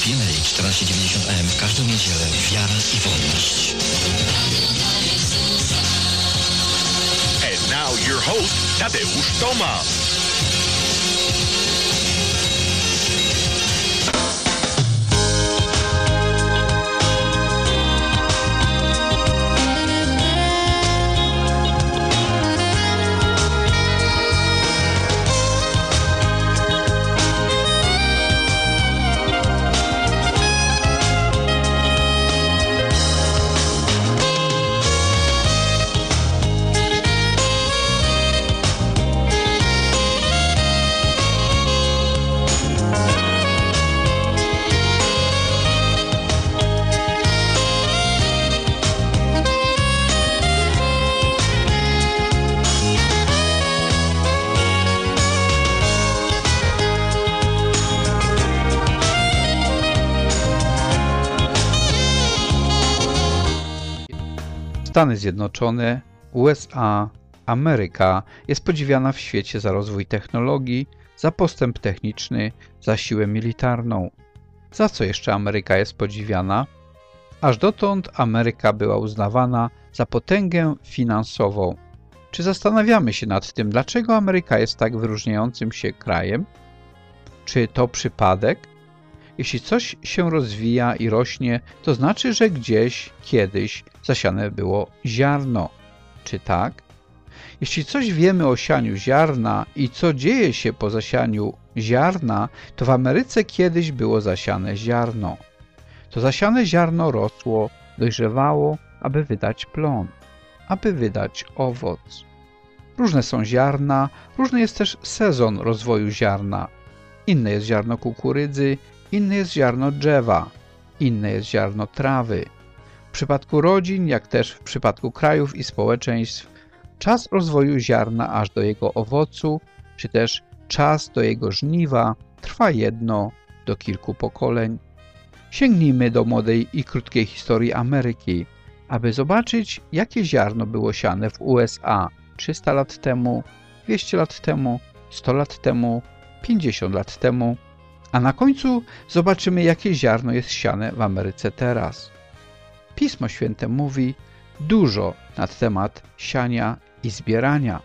PMA 1490 AM w każdą niedzielę. Wiara i wolność. And now your host, Tadeusz Tomasz. Stany Zjednoczone, USA, Ameryka jest podziwiana w świecie za rozwój technologii, za postęp techniczny, za siłę militarną. Za co jeszcze Ameryka jest podziwiana? Aż dotąd Ameryka była uznawana za potęgę finansową. Czy zastanawiamy się nad tym, dlaczego Ameryka jest tak wyróżniającym się krajem? Czy to przypadek? Jeśli coś się rozwija i rośnie, to znaczy, że gdzieś, kiedyś zasiane było ziarno. Czy tak? Jeśli coś wiemy o sianiu ziarna i co dzieje się po zasianiu ziarna, to w Ameryce kiedyś było zasiane ziarno. To zasiane ziarno rosło, dojrzewało, aby wydać plon, aby wydać owoc. Różne są ziarna, różny jest też sezon rozwoju ziarna. Inne jest ziarno kukurydzy, inne jest ziarno drzewa, inne jest ziarno trawy. W przypadku rodzin, jak też w przypadku krajów i społeczeństw, czas rozwoju ziarna aż do jego owocu, czy też czas do jego żniwa trwa jedno do kilku pokoleń. Sięgnijmy do młodej i krótkiej historii Ameryki, aby zobaczyć, jakie ziarno było siane w USA 300 lat temu, 200 lat temu, 100 lat temu, 50 lat temu, a na końcu zobaczymy, jakie ziarno jest siane w Ameryce teraz. Pismo Święte mówi dużo na temat siania i zbierania.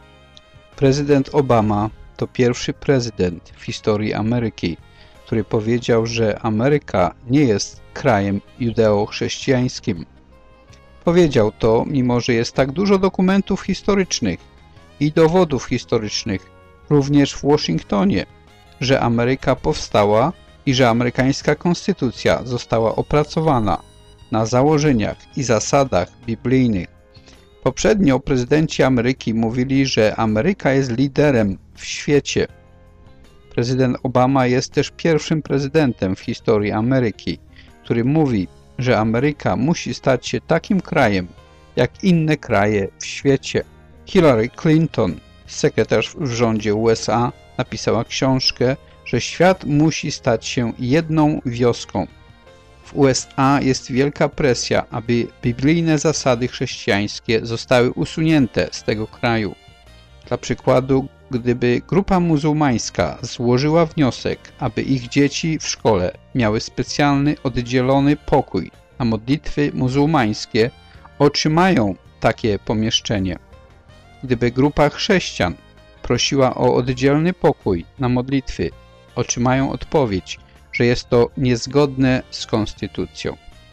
Prezydent Obama to pierwszy prezydent w historii Ameryki, który powiedział, że Ameryka nie jest krajem judeo-chrześcijańskim. Powiedział to, mimo że jest tak dużo dokumentów historycznych i dowodów historycznych, również w Waszyngtonie, że Ameryka powstała i że amerykańska konstytucja została opracowana na założeniach i zasadach biblijnych. Poprzednio prezydenci Ameryki mówili, że Ameryka jest liderem w świecie. Prezydent Obama jest też pierwszym prezydentem w historii Ameryki, który mówi, że Ameryka musi stać się takim krajem, jak inne kraje w świecie. Hillary Clinton, sekretarz w rządzie USA, napisała książkę, że świat musi stać się jedną wioską. W USA jest wielka presja, aby biblijne zasady chrześcijańskie zostały usunięte z tego kraju. Dla przykładu, gdyby grupa muzułmańska złożyła wniosek, aby ich dzieci w szkole miały specjalny, oddzielony pokój na modlitwy muzułmańskie, otrzymają takie pomieszczenie. Gdyby grupa chrześcijan prosiła o oddzielny pokój na modlitwy, otrzymają odpowiedź, że jest to niezgodne z konstytucją.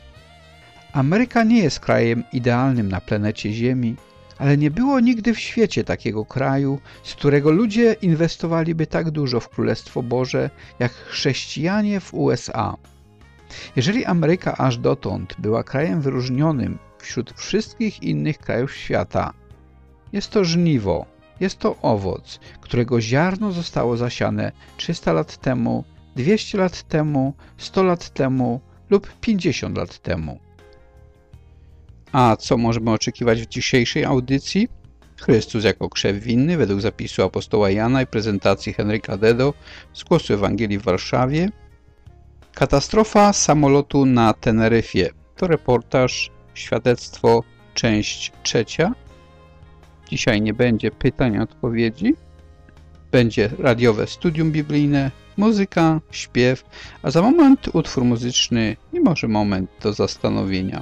Ameryka nie jest krajem idealnym na planecie Ziemi, ale nie było nigdy w świecie takiego kraju, z którego ludzie inwestowaliby tak dużo w Królestwo Boże, jak chrześcijanie w USA. Jeżeli Ameryka aż dotąd była krajem wyróżnionym wśród wszystkich innych krajów świata, jest to żniwo, jest to owoc, którego ziarno zostało zasiane 300 lat temu, 200 lat temu, 100 lat temu lub 50 lat temu. A co możemy oczekiwać w dzisiejszej audycji? Chrystus jako krzew winny według zapisu apostoła Jana i prezentacji Henryka Dedo z Głosu Ewangelii w Warszawie. Katastrofa samolotu na Teneryfie. To reportaż, świadectwo, część 3. Dzisiaj nie będzie pytań i odpowiedzi. Będzie radiowe studium biblijne, muzyka, śpiew, a za moment utwór muzyczny i może moment do zastanowienia.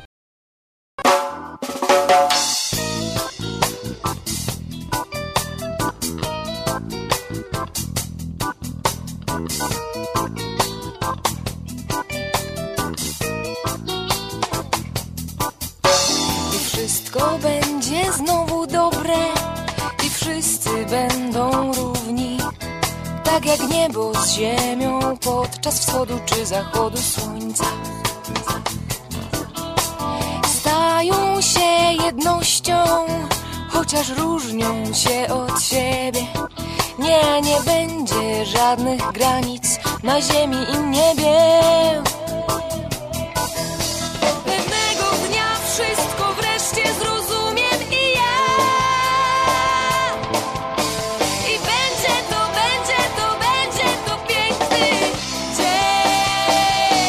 Wszystko będzie znowu dobre i wszyscy będą równi, tak jak niebo z ziemią podczas wschodu czy zachodu słońca. Stają się jednością, chociaż różnią się od siebie. Nie będzie żadnych granic na ziemi i niebie. Wszystko wreszcie zrozumiem i ja. I będzie to piękny dzień.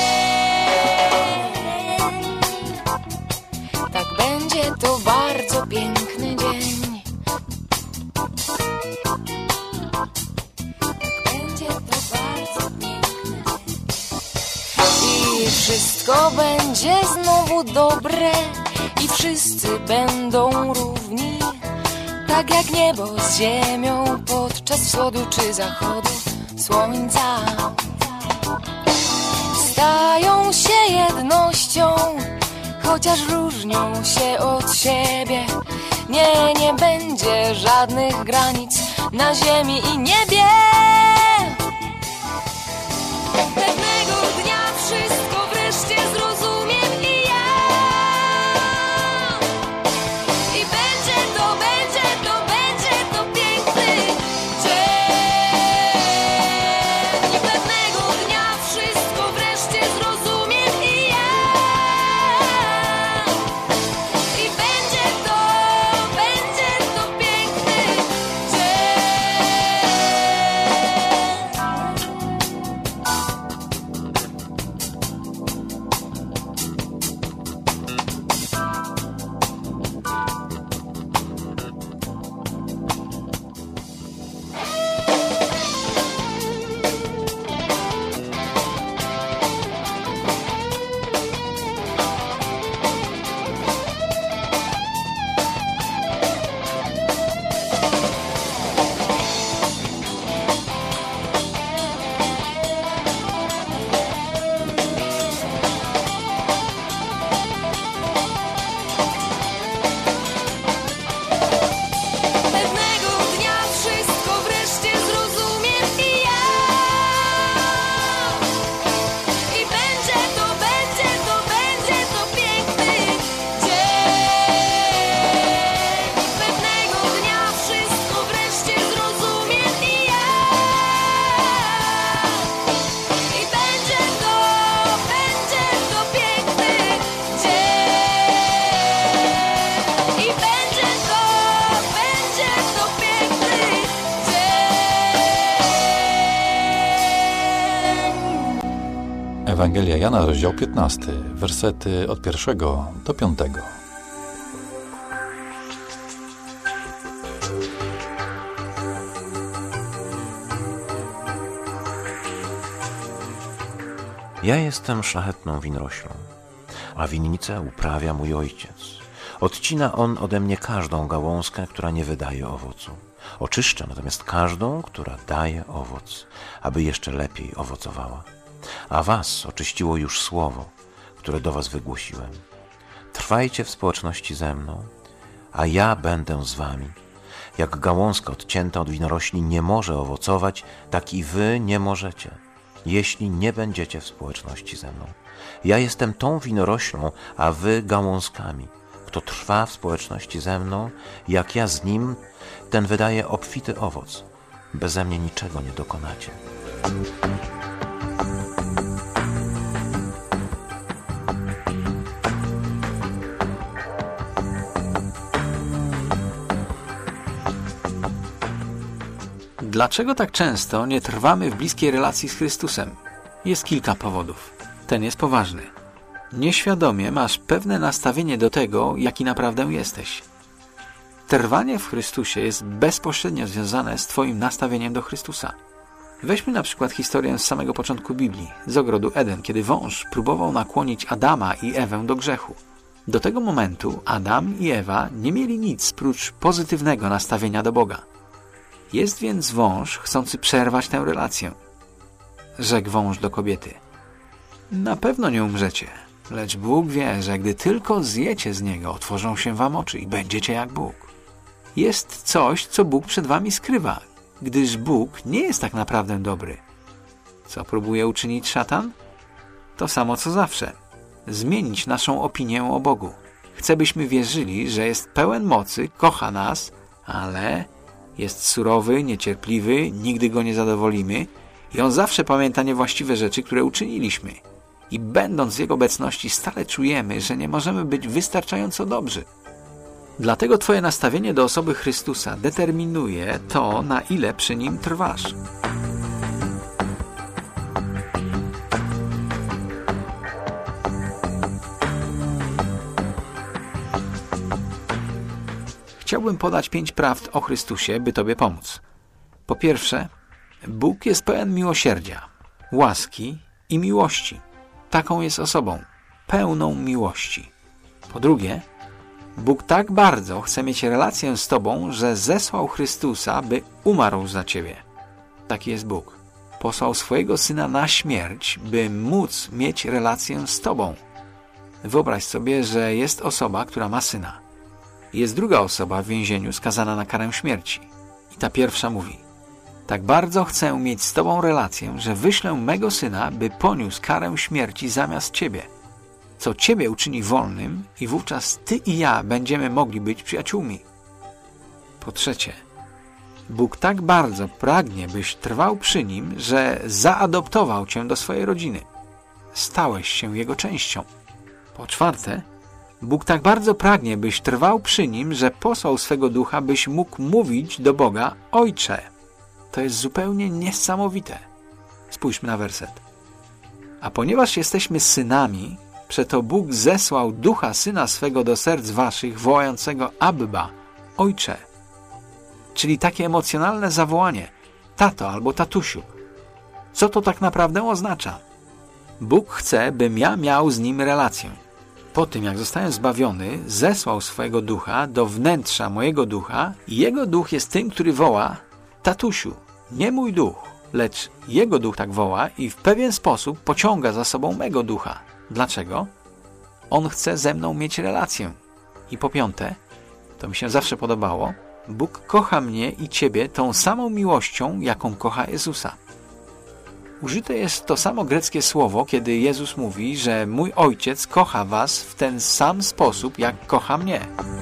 Tak, będzie to bardzo piękny dzień. Będzie to bardzo piękny dzień. I wszystko będzie znowu dobre i wszyscy będą równi, tak jak niebo z ziemią podczas wschodu czy zachodu słońca. Stają się jednością, chociaż różnią się od siebie. Nie będzie żadnych granic na ziemi i niebie. Pewnego dnia wszystko wreszcie zrozumiem i ja. I będzie to piękny dzień. I pewnego dnia wszystko wreszcie zrozumiem i ja. I będzie to piękny Ewangelia Jana, rozdział 15, wersety od 1 do 5. Ja jestem szlachetną winoroślą, a winnicę uprawia mój ojciec. Odcina on ode mnie każdą gałązkę, która nie wydaje owocu. Oczyszcza natomiast każdą, która daje owoc, aby jeszcze lepiej owocowała. A was oczyściło już słowo, które do was wygłosiłem. Trwajcie w społeczności ze mną, a ja będę z wami. Jak gałązka odcięta od winorośli nie może owocować, tak i wy nie możecie, jeśli nie będziecie w społeczności ze mną. Ja jestem tą winoroślą, a wy gałązkami. Kto trwa w społeczności ze mną, jak ja z nim, ten wydaje obfity owoc. Beze mnie niczego nie dokonacie. Dlaczego tak często nie trwamy w bliskiej relacji z Chrystusem? Jest kilka powodów. Ten jest poważny. Nieświadomie masz pewne nastawienie do tego, jaki naprawdę jesteś. Trwanie w Chrystusie jest bezpośrednio związane z twoim nastawieniem do Chrystusa. Weźmy na przykład historię z samego początku Biblii, z ogrodu Eden, kiedy wąż próbował nakłonić Adama i Ewę do grzechu. Do tego momentu Adam i Ewa nie mieli nic prócz pozytywnego nastawienia do Boga. Jest więc wąż chcący przerwać tę relację. Rzekł wąż do kobiety: na pewno nie umrzecie, lecz Bóg wie, że gdy tylko zjecie z niego, otworzą się wam oczy i będziecie jak Bóg. Jest coś, co Bóg przed wami skrywa, gdyż Bóg nie jest tak naprawdę dobry. Co próbuje uczynić szatan? To samo co zawsze. Zmienić naszą opinię o Bogu. Chce, byśmy wierzyli, że jest pełen mocy, kocha nas, ale jest surowy, niecierpliwy, nigdy go nie zadowolimy i on zawsze pamięta niewłaściwe rzeczy, które uczyniliśmy. I będąc w Jego obecności stale czujemy, że nie możemy być wystarczająco dobrzy. Dlatego Twoje nastawienie do osoby Chrystusa determinuje to, na ile przy Nim trwasz. Chciałbym podać 5 prawd o Chrystusie, by Tobie pomóc. Po pierwsze, Bóg jest pełen miłosierdzia, łaski i miłości. Taką jest osobą, pełną miłości. Po drugie, Bóg tak bardzo chce mieć relację z Tobą, że zesłał Chrystusa, by umarł za Ciebie. Taki jest Bóg. Posłał swojego Syna na śmierć, by móc mieć relację z Tobą. Wyobraź sobie, że jest osoba, która ma Syna. Jest druga osoba w więzieniu skazana na karę śmierci. I ta pierwsza mówi: tak bardzo chcę mieć z Tobą relację, że wyślę mego Syna, by poniósł karę śmierci zamiast Ciebie. Co Ciebie uczyni wolnym i wówczas Ty i ja będziemy mogli być przyjaciółmi. Po trzecie, Bóg tak bardzo pragnie, byś trwał przy Nim, że zaadoptował Cię do swojej rodziny. Stałeś się Jego częścią. Po czwarte, Bóg tak bardzo pragnie, byś trwał przy Nim, że posłał swego Ducha, byś mógł mówić do Boga: Ojcze. To jest zupełnie niesamowite. Spójrzmy na werset. A ponieważ jesteśmy synami, przeto Bóg zesłał Ducha Syna swego do serc waszych, wołającego Abba, Ojcze. Czyli takie emocjonalne zawołanie: tato albo tatusiu. Co to tak naprawdę oznacza? Bóg chce, bym ja miał z Nim relację. Po tym, jak zostałem zbawiony, zesłał swojego Ducha do wnętrza mojego ducha i Jego Duch jest tym, który woła: tatusiu. Nie mój duch, lecz Jego Duch tak woła i w pewien sposób pociąga za sobą mego ducha. Dlaczego? On chce ze mną mieć relację. I po piąte, to mi się zawsze podobało, Bóg kocha mnie i Ciebie tą samą miłością, jaką kocha Jezusa. Użyte jest to samo greckie słowo, kiedy Jezus mówi, że mój Ojciec kocha was w ten sam sposób, jak kocha mnie.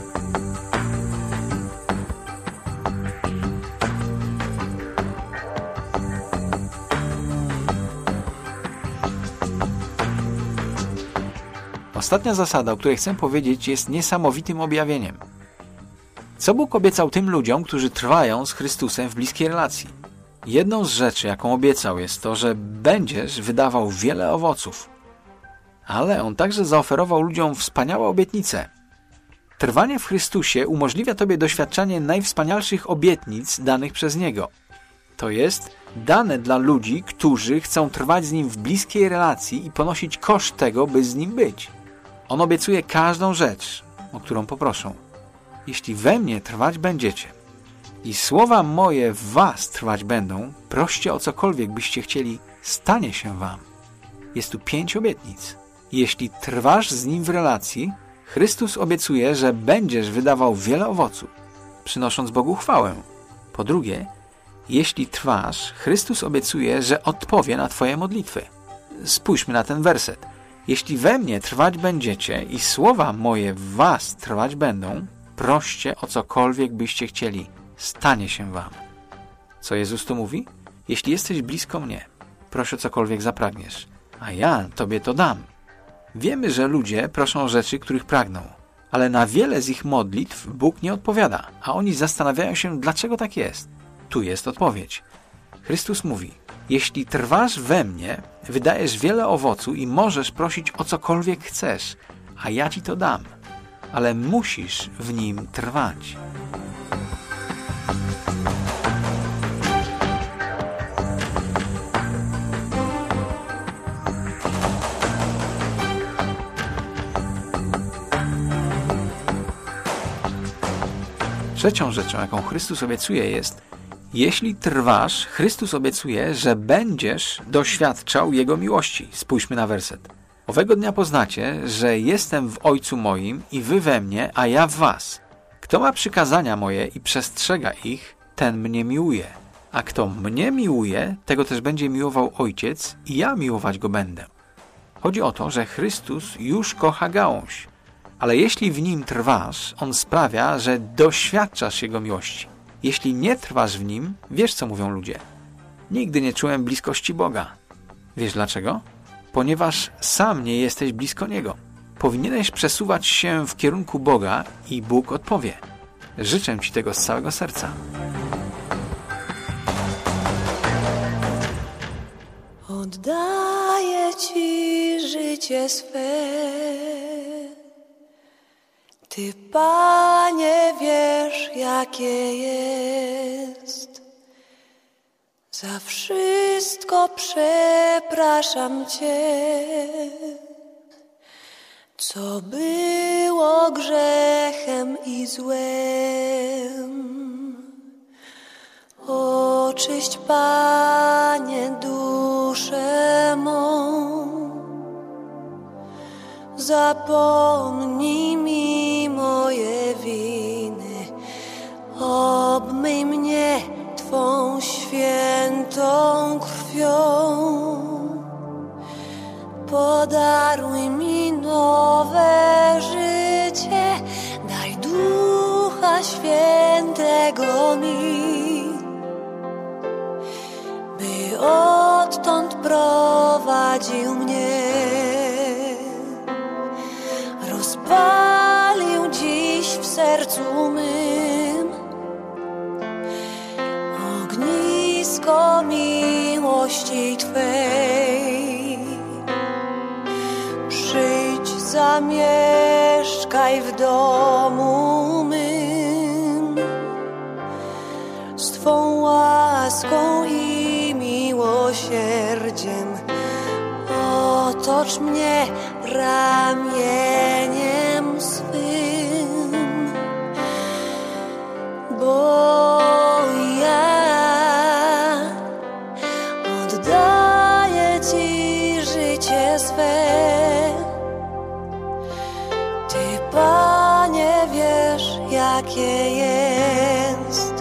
Ostatnia zasada, o której chcę powiedzieć, jest niesamowitym objawieniem. Co Bóg obiecał tym ludziom, którzy trwają z Chrystusem w bliskiej relacji? Jedną z rzeczy, jaką obiecał, jest to, że będziesz wydawał wiele owoców. Ale On także zaoferował ludziom wspaniałe obietnice. Trwanie w Chrystusie umożliwia Tobie doświadczanie najwspanialszych obietnic danych przez Niego. To jest dane dla ludzi, którzy chcą trwać z Nim w bliskiej relacji i ponosić koszt tego, by z Nim być. On obiecuje każdą rzecz, o którą poproszą. Jeśli we mnie trwać będziecie i słowa moje w was trwać będą, proście o cokolwiek byście chcieli, stanie się wam. Jest tu 5 obietnic. Jeśli trwasz z Nim w relacji, Chrystus obiecuje, że będziesz wydawał wiele owoców, przynosząc Bogu chwałę. Po drugie, jeśli trwasz, Chrystus obiecuje, że odpowie na Twoje modlitwy. Spójrzmy na ten werset. Jeśli we mnie trwać będziecie i słowa moje w was trwać będą, proście o cokolwiek byście chcieli, stanie się wam. Co Jezus tu mówi? Jeśli jesteś blisko mnie, proś o cokolwiek zapragniesz, a ja Tobie to dam. Wiemy, że ludzie proszą rzeczy, których pragną, ale na wiele z ich modlitw Bóg nie odpowiada, a oni zastanawiają się, dlaczego tak jest. Tu jest odpowiedź. Chrystus mówi: jeśli trwasz we mnie, wydajesz wiele owocu i możesz prosić o cokolwiek chcesz, a ja Ci to dam, ale musisz w Nim trwać. Trzecią rzeczą, jaką Chrystus obiecuje, jest: jeśli trwasz, Chrystus obiecuje, że będziesz doświadczał Jego miłości. Spójrzmy na werset. Owego dnia poznacie, że jestem w Ojcu moim i wy we mnie, a ja w was. Kto ma przykazania moje i przestrzega ich, ten mnie miłuje. A kto mnie miłuje, tego też będzie miłował Ojciec i ja miłować go będę. Chodzi o to, że Chrystus już kocha gałąź, ale jeśli w Nim trwasz, On sprawia, że doświadczasz Jego miłości. Jeśli nie trwasz w Nim, wiesz, co mówią ludzie. Nigdy nie czułem bliskości Boga. Wiesz dlaczego? Ponieważ sam nie jesteś blisko Niego. Powinieneś przesuwać się w kierunku Boga i Bóg odpowie. Życzę Ci tego z całego serca. Oddaję Ci życie swe. Ty, Panie, wiesz, jakie jest. Za wszystko przepraszam Cię, co było grzechem i złem. Oczyść, Panie, duszę mą, zapomnij mi moje winy, obmyj mnie Twą świętą krwią, podaruj mi nowe życie, daj Ducha Świętego mi, by odtąd prowadził mnie, rozpalił dziś w sercu mym ognisko miłości Twej. Przyjdź, zamieszkaj w domu mym, z Twą łaską i miłosierdziem otocz mnie ramieniem swym, bo ja oddaję Ci życie swe. Ty, Panie, wiesz, jakie jest.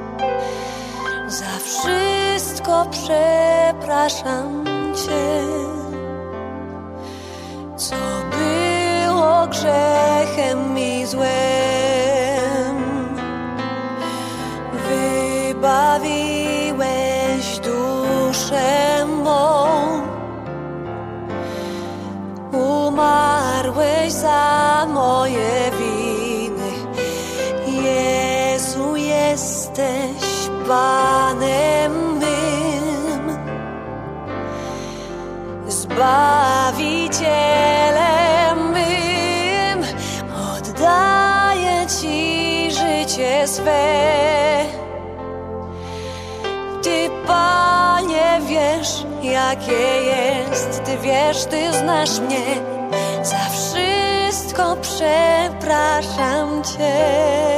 Za wszystko przepraszam Cię, co było grzechem i złem. Wybawiłeś duszę mą, umarłeś za moje winy. Jezu, jesteś Panem mym, Zbawicielem mym. Oddaję Ci życie swe. Ty, Panie, wiesz, jakie jest. Ty wiesz, Ty znasz mnie. Za wszystko przepraszam Cię,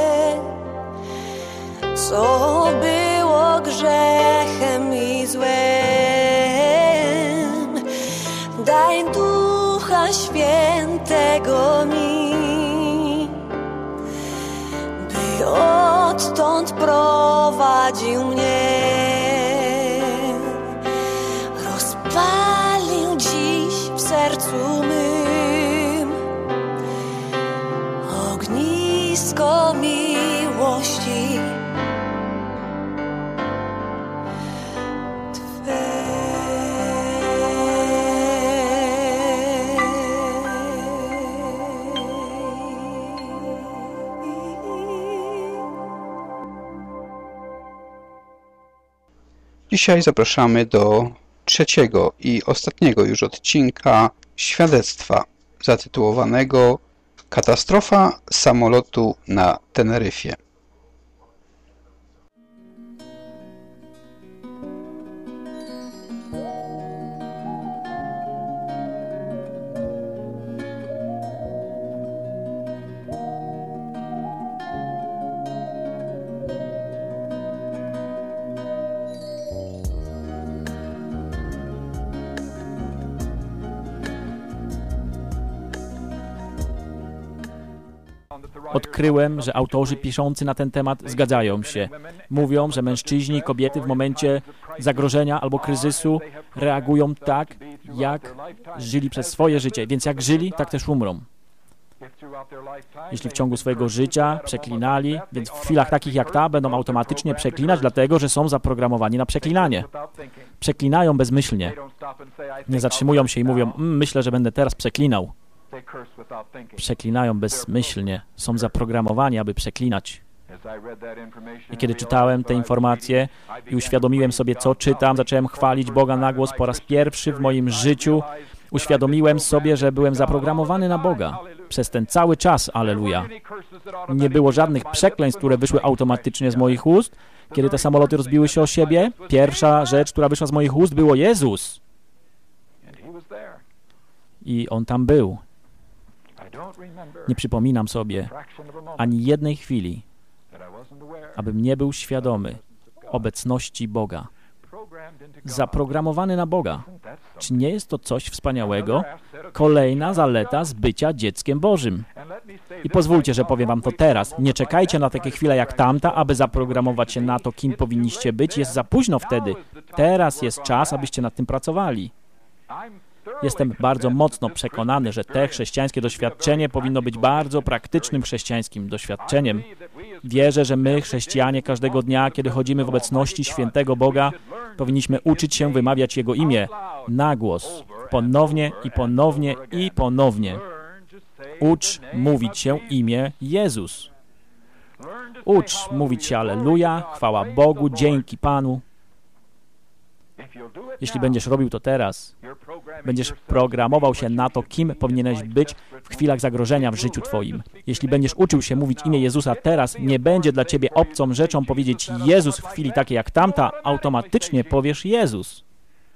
co było grzechem i złem. Daj Ducha Świętego mi, by odtąd prowadził mnie, rozpalił dziś w sercu mym ognisko miłości Dzisiaj zapraszamy do trzeciego i ostatniego już odcinka świadectwa zatytułowanego Katastrofa samolotu na Teneryfie. odkryłem, że autorzy piszący na ten temat zgadzają się. Mówią, że mężczyźni i kobiety w momencie zagrożenia albo kryzysu reagują tak, jak żyli przez swoje życie. Więc jak żyli, tak też umrą. Jeśli w ciągu swojego życia przeklinali, więc w chwilach takich jak ta będą automatycznie przeklinać, dlatego że są zaprogramowani na przeklinanie. Przeklinają bezmyślnie. Nie zatrzymują się i mówią, myślę, że będę teraz przeklinał. Przeklinają bezmyślnie. Są zaprogramowani, aby przeklinać. I kiedy czytałem te informacje i uświadomiłem sobie, co czytam, zacząłem chwalić Boga na głos po raz pierwszy w moim życiu. Uświadomiłem sobie, że byłem zaprogramowany na Boga. Przez ten cały czas, alleluja. Nie było żadnych przekleństw, które wyszły automatycznie z moich ust. Kiedy te samoloty rozbiły się o siebie, pierwsza rzecz, która wyszła z moich ust, było Jezus. I On tam był. Nie przypominam sobie ani jednej chwili, abym nie był świadomy obecności Boga. Zaprogramowany na Boga. Czy nie jest to coś wspaniałego? Kolejna zaleta z bycia dzieckiem Bożym. I pozwólcie, że powiem wam to teraz. Nie czekajcie na takie chwile jak tamta, aby zaprogramować się na to, kim powinniście być. Jest za późno wtedy. Teraz jest czas, abyście nad tym pracowali. Jestem bardzo mocno przekonany, że te chrześcijańskie doświadczenie powinno być bardzo praktycznym chrześcijańskim doświadczeniem. Wierzę, że my, chrześcijanie, każdego dnia, kiedy chodzimy w obecności świętego Boga, powinniśmy uczyć się wymawiać Jego imię na głos, ponownie i ponownie i ponownie. Ucz mówić się imię Jezus. Ucz mówić się Alleluja, chwała Bogu, dzięki Panu. Jeśli będziesz robił to teraz, będziesz programował się na to, kim powinieneś być w chwilach zagrożenia w życiu Twoim. Jeśli będziesz uczył się mówić imię Jezusa teraz, nie będzie dla Ciebie obcą rzeczą powiedzieć Jezus w chwili takiej jak tamta, automatycznie powiesz Jezus.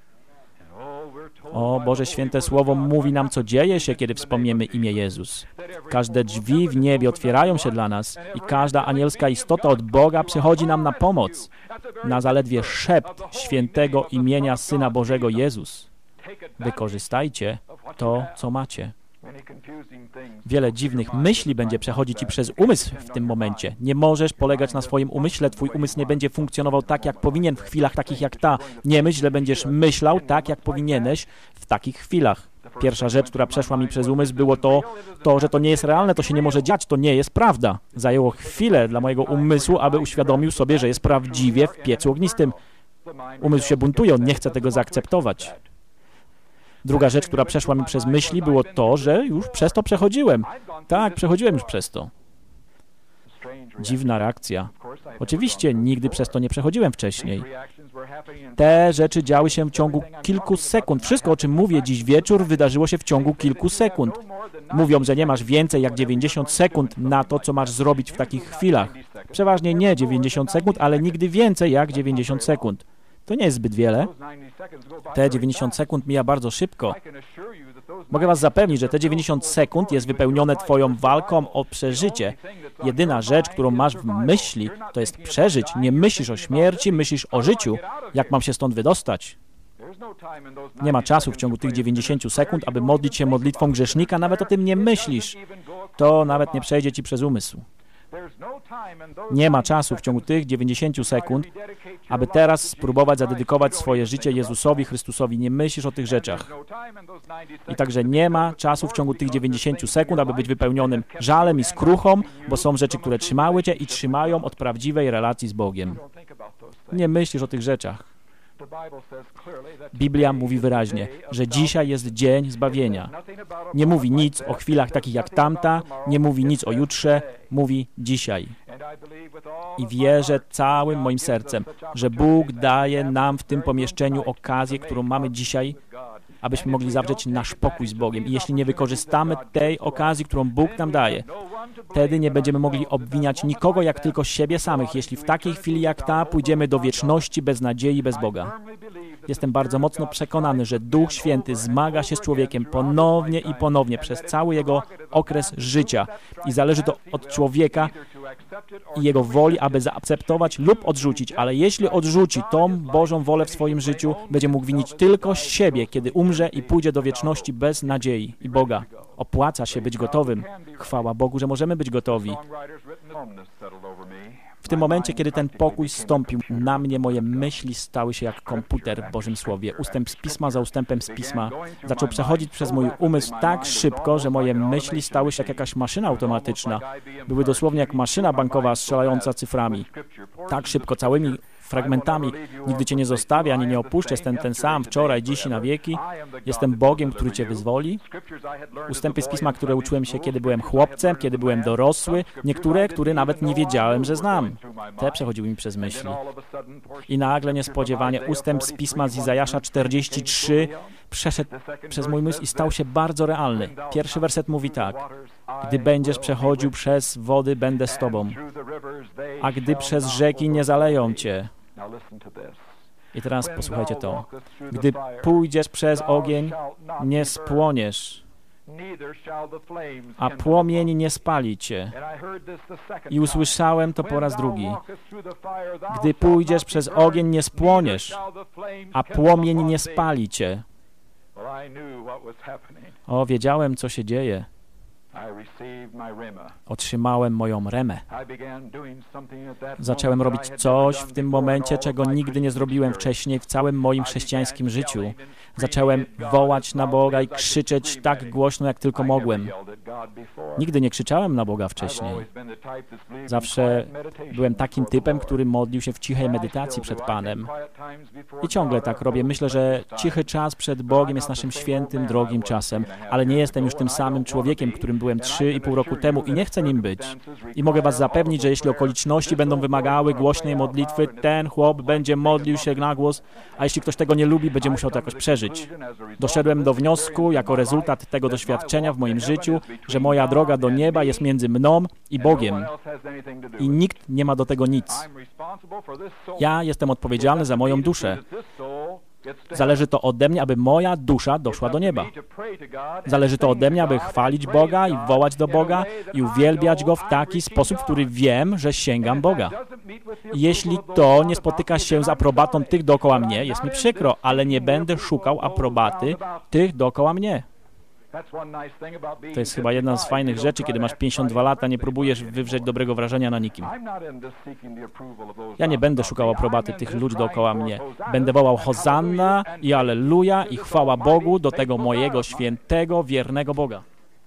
O Boże Święte Słowo mówi nam, co dzieje się, kiedy wspomniemy imię Jezus. Każde drzwi w niebie otwierają się dla nas i każda anielska istota od Boga przychodzi nam na pomoc. Na zaledwie szept świętego imienia Syna Bożego Jezus. Wykorzystajcie to, co macie. Wiele dziwnych myśli będzie przechodzić Ci przez umysł w tym momencie. Nie możesz polegać na swoim umyśle. Twój umysł nie będzie funkcjonował tak, jak powinien w chwilach takich jak ta. Nie myśl, że będziesz myślał tak, jak powinieneś w takich chwilach. Pierwsza rzecz, która przeszła mi przez umysł, było to, że to nie jest realne, to się nie może dziać, to nie jest prawda. Zajęło chwilę dla mojego umysłu, aby uświadomił sobie, że jest prawdziwie w piecu ognistym. Umysł się buntuje, on nie chce tego zaakceptować. Druga rzecz, która przeszła mi przez myśli, było to, że już przez to przechodziłem. Tak, przechodziłem już przez to. Dziwna reakcja. Oczywiście nigdy przez to nie przechodziłem wcześniej. Te rzeczy działy się w ciągu kilku sekund. Wszystko, o czym mówię dziś wieczór, wydarzyło się w ciągu kilku sekund. Mówią, że nie masz więcej jak 90 sekund na to, co masz zrobić w takich chwilach. Przeważnie nie 90 sekund, ale nigdy więcej jak 90 sekund. To nie jest zbyt wiele. Te 90 sekund mija bardzo szybko. Mogę was zapewnić, że te 90 sekund jest wypełnione Twoją walką o przeżycie. Jedyna rzecz, którą masz w myśli, to jest przeżyć. Nie myślisz o śmierci, myślisz o życiu. Jak mam się stąd wydostać? Nie ma czasu w ciągu tych 90 sekund, aby modlić się modlitwą grzesznika. Nawet o tym nie myślisz. To nawet nie przejdzie Ci przez umysł. Nie ma czasu w ciągu tych 90 sekund, aby teraz spróbować zadedykować swoje życie Jezusowi Chrystusowi. Nie myślisz o tych rzeczach. I także nie ma czasu w ciągu tych 90 sekund, aby być wypełnionym żalem i skruchą, bo są rzeczy, które trzymały Cię i trzymają od prawdziwej relacji z Bogiem. Nie myślisz o tych rzeczach. Biblia mówi wyraźnie, że dzisiaj jest dzień zbawienia. Nie mówi nic o chwilach takich jak tamta, nie mówi nic o jutrze, mówi dzisiaj. I wierzę całym moim sercem, że Bóg daje nam w tym pomieszczeniu okazję, którą mamy dzisiaj, abyśmy mogli zawrzeć nasz pokój z Bogiem. I jeśli nie wykorzystamy tej okazji, którą Bóg nam daje, wtedy nie będziemy mogli obwiniać nikogo, jak tylko siebie samych, jeśli w takiej chwili jak ta pójdziemy do wieczności bez nadziei, bez Boga. Jestem bardzo mocno przekonany, że Duch Święty zmaga się z człowiekiem ponownie i ponownie przez cały jego okres życia. I zależy to od człowieka i jego woli, aby zaakceptować lub odrzucić. Ale jeśli odrzuci tą Bożą wolę w swoim życiu, będzie mógł winić tylko siebie, kiedy umrze i pójdzie do wieczności bez nadziei i Boga. Opłaca się być gotowym. Chwała Bogu, że możemy być gotowi. W tym momencie, kiedy ten pokój zstąpił, na mnie moje myśli stały się jak komputer w Bożym Słowie. Ustęp z Pisma za ustępem z Pisma zaczął przechodzić przez mój umysł tak szybko, że moje myśli stały się jak jakaś maszyna automatyczna. Były dosłownie jak maszyna bankowa strzelająca cyframi. Tak szybko, całymi fragmentami. Nigdy Cię nie zostawię, ani nie opuszczę. Jestem ten sam wczoraj, dziś i na wieki. Jestem Bogiem, który Cię wyzwoli. Ustępy z Pisma, które uczyłem się, kiedy byłem chłopcem, kiedy byłem dorosły. Niektóre, które nawet nie wiedziałem, że znam. Te przechodziły mi przez myśli. I nagle niespodziewanie ustęp z Pisma z Izajasza 43 przeszedł przez mój myśl i stał się bardzo realny. Pierwszy werset mówi tak. Gdy będziesz przechodził przez wody, będę z Tobą. A gdy przez rzeki nie zaleją Cię. I teraz posłuchajcie to. Gdy pójdziesz przez ogień, nie spłoniesz, a płomień nie spali Cię. I usłyszałem to po raz drugi. Gdy pójdziesz przez ogień, nie spłoniesz, a płomień nie spali Cię. O, wiedziałem, co się dzieje. Otrzymałem moją remę. Zacząłem robić coś w tym momencie, czego nigdy nie zrobiłem wcześniej w całym moim chrześcijańskim życiu. Zacząłem wołać na Boga i krzyczeć tak głośno, jak tylko mogłem. Nigdy nie krzyczałem na Boga wcześniej. Zawsze byłem takim typem, który modlił się w cichej medytacji przed Panem. I ciągle tak robię. Myślę, że cichy czas przed Bogiem jest naszym świętym, drogim czasem, ale nie jestem już tym samym człowiekiem, którym byłem 3,5 roku temu i nie chcę nim być. I mogę was zapewnić, że jeśli okoliczności będą wymagały głośnej modlitwy, ten chłop będzie modlił się na głos, a jeśli ktoś tego nie lubi, będzie musiał to jakoś przeżyć. Doszedłem do wniosku, jako rezultat tego doświadczenia w moim życiu, że moja droga do nieba jest między mną i Bogiem. I nikt nie ma do tego nic. Ja jestem odpowiedzialny za moją duszę. Zależy to ode mnie, aby moja dusza doszła do nieba. Zależy to ode mnie, aby chwalić Boga i wołać do Boga i uwielbiać Go w taki sposób, w który wiem, że sięgam Boga. Jeśli to nie spotyka się z aprobatą tych dookoła mnie, jest mi przykro, ale nie będę szukał aprobaty tych dookoła mnie. To jest chyba jedna z fajnych rzeczy, kiedy masz 52 lata, nie próbujesz wywrzeć dobrego wrażenia na nikim. Ja nie będę szukał aprobaty tych ludzi dookoła mnie. Będę wołał Hosanna i Alleluja i chwała Bogu do tego mojego świętego, wiernego Boga.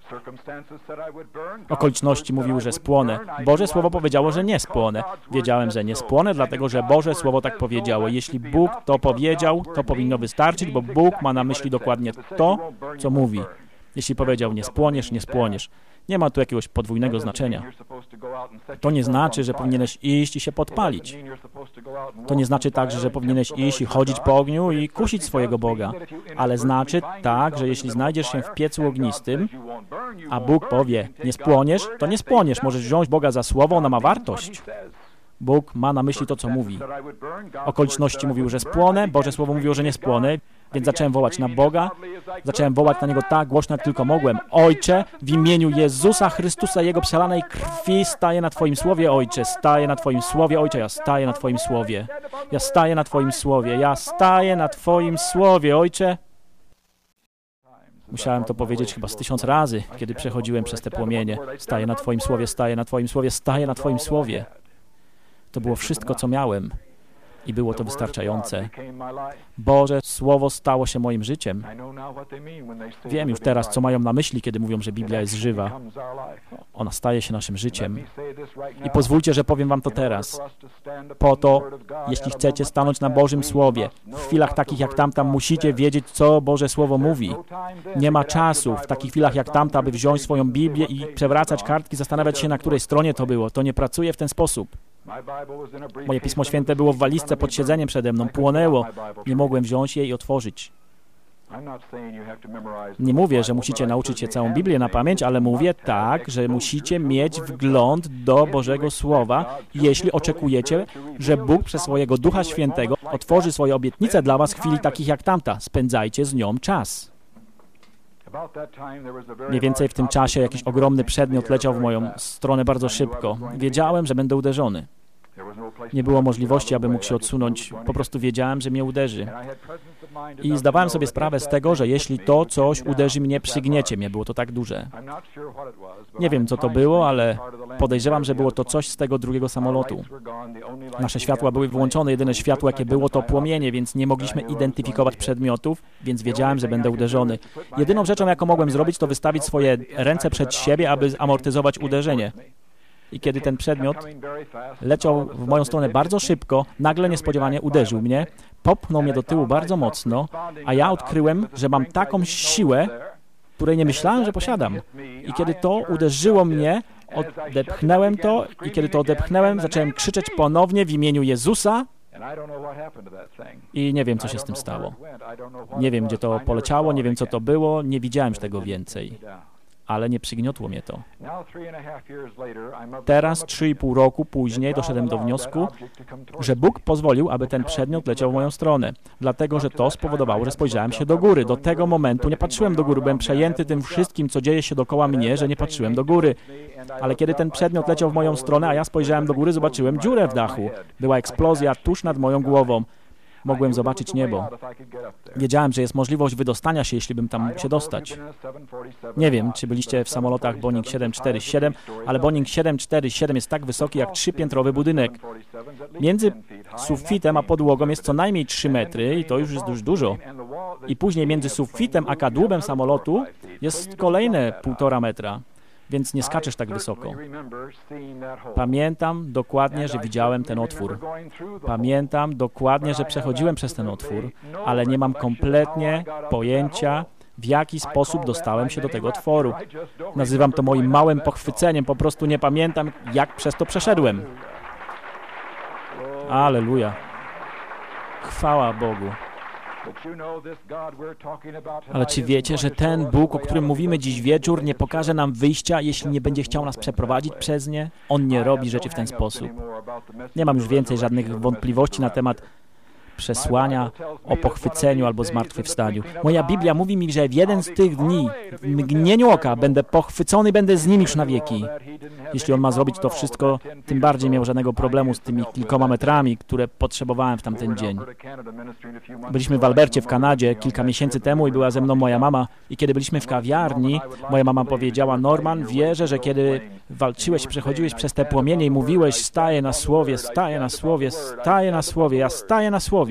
Okoliczności mówiły, że spłonę. Boże Słowo powiedziało, że nie spłonę. Wiedziałem, że nie spłonę, dlatego że Boże Słowo tak powiedziało. Jeśli Bóg to powiedział, to powinno wystarczyć, bo Bóg ma na myśli dokładnie to, co mówi. Jeśli powiedział nie spłoniesz, nie spłoniesz. Nie ma tu jakiegoś podwójnego znaczenia. To nie znaczy, że powinieneś iść i się podpalić. To nie znaczy także, że powinieneś iść i chodzić po ogniu i kusić swojego Boga. Ale znaczy tak, że jeśli znajdziesz się w piecu ognistym, a Bóg powie, nie spłoniesz, to nie spłoniesz. Możesz wziąć Boga za słowo, ono ma wartość. Bóg ma na myśli to, co mówi. Okoliczności mówiły, że spłonę, Boże Słowo mówiło, że nie spłonę, więc zacząłem wołać na Boga, zacząłem wołać na Niego tak głośno, jak tylko mogłem. Ojcze, w imieniu Jezusa Chrystusa, Jego przelanej krwi staję na Twoim Słowie, Ojcze, staję na Twoim Słowie, Ojcze, ja staję na Twoim Słowie. Ja staję na Twoim Słowie, ja staję na Twoim Słowie, Ojcze. Musiałem to powiedzieć chyba z 1000 razy, kiedy przechodziłem przez te płomienie. Staję na Twoim Słowie, staję na Twoim Słowie, staję na Twoim Słowie. To było wszystko, co miałem. I było to wystarczające. Boże Słowo stało się moim życiem. Wiem już teraz, co mają na myśli, kiedy mówią, że Biblia jest żywa. Ona staje się naszym życiem. I pozwólcie, że powiem wam to teraz. Po to, jeśli chcecie stanąć na Bożym Słowie, w chwilach takich jak tamta, musicie wiedzieć, co Boże Słowo mówi. Nie ma czasu w takich chwilach jak tamta, aby wziąć swoją Biblię i przewracać kartki, zastanawiać się, na której stronie to było. To nie pracuje w ten sposób. Moje Pismo Święte było w walizce pod siedzeniem przede mną, płonęło. Nie mogłem wziąć jej i otworzyć. Nie mówię, że musicie nauczyć się całą Biblię na pamięć, ale mówię tak, że musicie mieć wgląd do Bożego Słowa, jeśli oczekujecie, że Bóg przez swojego Ducha Świętego otworzy swoje obietnice dla was w chwili takich jak tamta. Spędzajcie z nią czas. Mniej więcej w tym czasie jakiś ogromny przedmiot leciał w moją stronę bardzo szybko. Wiedziałem, że będę uderzony. Nie było możliwości, aby mógł się odsunąć. Po prostu wiedziałem, że mnie uderzy. I zdawałem sobie sprawę z tego, że jeśli to coś uderzy mnie, przygniecie mnie. Było to tak duże. Nie wiem, co to było, ale podejrzewam, że było to coś z tego drugiego samolotu. Nasze światła były wyłączone. Jedyne światło, jakie było, to płomienie, więc nie mogliśmy identyfikować przedmiotów, więc wiedziałem, że będę uderzony. Jedyną rzeczą, jaką mogłem zrobić, to wystawić swoje ręce przed siebie, aby zamortyzować uderzenie. I kiedy ten przedmiot leciał w moją stronę bardzo szybko, nagle niespodziewanie uderzył mnie, popchnął mnie do tyłu bardzo mocno, a ja odkryłem, że mam taką siłę, której nie myślałem, że posiadam. I kiedy to uderzyło mnie, odepchnąłem to i kiedy to odepchnąłem, zacząłem krzyczeć ponownie w imieniu Jezusa i nie wiem, co się z tym stało. Nie wiem, gdzie to poleciało, nie wiem, co to było, nie widziałem już tego więcej. Ale nie przygniotło mnie to. Teraz, 3,5 roku później, doszedłem do wniosku, że Bóg pozwolił, aby ten przedmiot leciał w moją stronę, dlatego, że to spowodowało, że spojrzałem się do góry. Do tego momentu nie patrzyłem do góry, byłem przejęty tym wszystkim, co dzieje się dookoła mnie, że nie patrzyłem do góry. Ale kiedy ten przedmiot leciał w moją stronę, a ja spojrzałem do góry, zobaczyłem dziurę w dachu. Była eksplozja tuż nad moją głową. Mogłem zobaczyć niebo. Wiedziałem, że jest możliwość wydostania się, jeśli bym tam mógł się dostać. Nie wiem, czy byliście w samolotach Boeing 747, ale Boeing 747 jest tak wysoki jak 3-piętrowy budynek. Między sufitem a podłogą jest co najmniej 3 metry i to już jest dość dużo. I później między sufitem a kadłubem samolotu jest kolejne 1,5 metra. Więc nie skaczesz tak wysoko. Pamiętam dokładnie, że widziałem ten otwór. Pamiętam dokładnie, że przechodziłem przez ten otwór, ale nie mam kompletnie pojęcia, w jaki sposób dostałem się do tego otworu. Nazywam to moim małym pochwyceniem, po prostu nie pamiętam, jak przez to przeszedłem. Alleluja. Chwała Bogu. Ale czy wiecie, że ten Bóg, o którym mówimy dziś wieczór, nie pokaże nam wyjścia, jeśli nie będzie chciał nas przeprowadzić przez nie? On nie robi rzeczy w ten sposób. Nie mam już więcej żadnych wątpliwości na temat przesłania o pochwyceniu albo zmartwychwstaniu. Moja Biblia mówi mi, że w jeden z tych dni, w mgnieniu oka, będę pochwycony, będę z nim już na wieki. Jeśli on ma zrobić to wszystko, tym bardziej miał żadnego problemu z tymi kilkoma metrami, które potrzebowałem w tamten dzień. Byliśmy w Albercie w Kanadzie kilka miesięcy temu i była ze mną moja mama. I kiedy byliśmy w kawiarni, moja mama powiedziała: Norman, wierzę, że kiedy walczyłeś, przechodziłeś przez te płomienie i mówiłeś: staję na słowie, staję na słowie, staję na słowie, ja staję na słowie,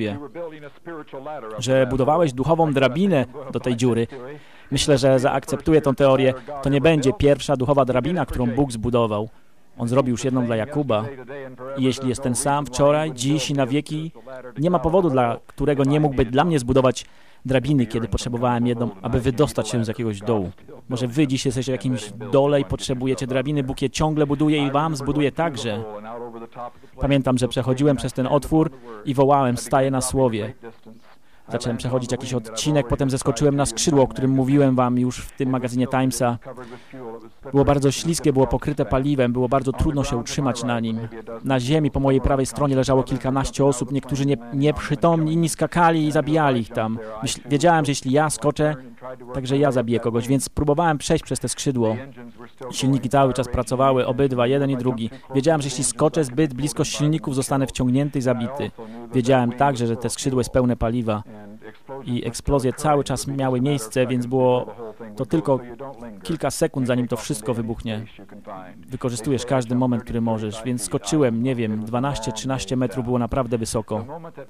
że budowałeś duchową drabinę do tej dziury. Myślę, że zaakceptuję tę teorię. To nie będzie pierwsza duchowa drabina, którą Bóg zbudował. On zrobił już jedną dla Jakuba. I jeśli jest ten sam wczoraj, dziś i na wieki, nie ma powodu, dla którego nie mógłby dla mnie zbudować drabiny, kiedy potrzebowałem jedną, aby wydostać się z jakiegoś dołu. Może wy dziś jesteście w jakimś dole i potrzebujecie drabiny. Bóg je ciągle buduje i wam zbuduje także. Pamiętam, że przechodziłem przez ten otwór i wołałem: staję na słowie. Zacząłem przechodzić jakiś odcinek, potem zeskoczyłem na skrzydło, o którym mówiłem wam już w tym magazynie Timesa. Było bardzo śliskie, było pokryte paliwem, było bardzo trudno się utrzymać na nim. Na ziemi po mojej prawej stronie leżało kilkanaście osób, niektórzy nieprzytomni, inni skakali i zabijali ich tam. Wiedziałem, że jeśli ja skoczę, także ja zabiję kogoś, więc próbowałem przejść przez te skrzydło. Silniki cały czas pracowały, obydwa, jeden i drugi. Wiedziałem, że jeśli skoczę zbyt blisko silników, zostanę wciągnięty i zabity. Wiedziałem także, że te skrzydło jest pełne paliwa i eksplozje cały czas miały miejsce, więc było to tylko kilka sekund, zanim to wszystko wybuchnie. Wykorzystujesz każdy moment, który możesz, więc skoczyłem, nie wiem, 12-13 metrów, było naprawdę wysoko.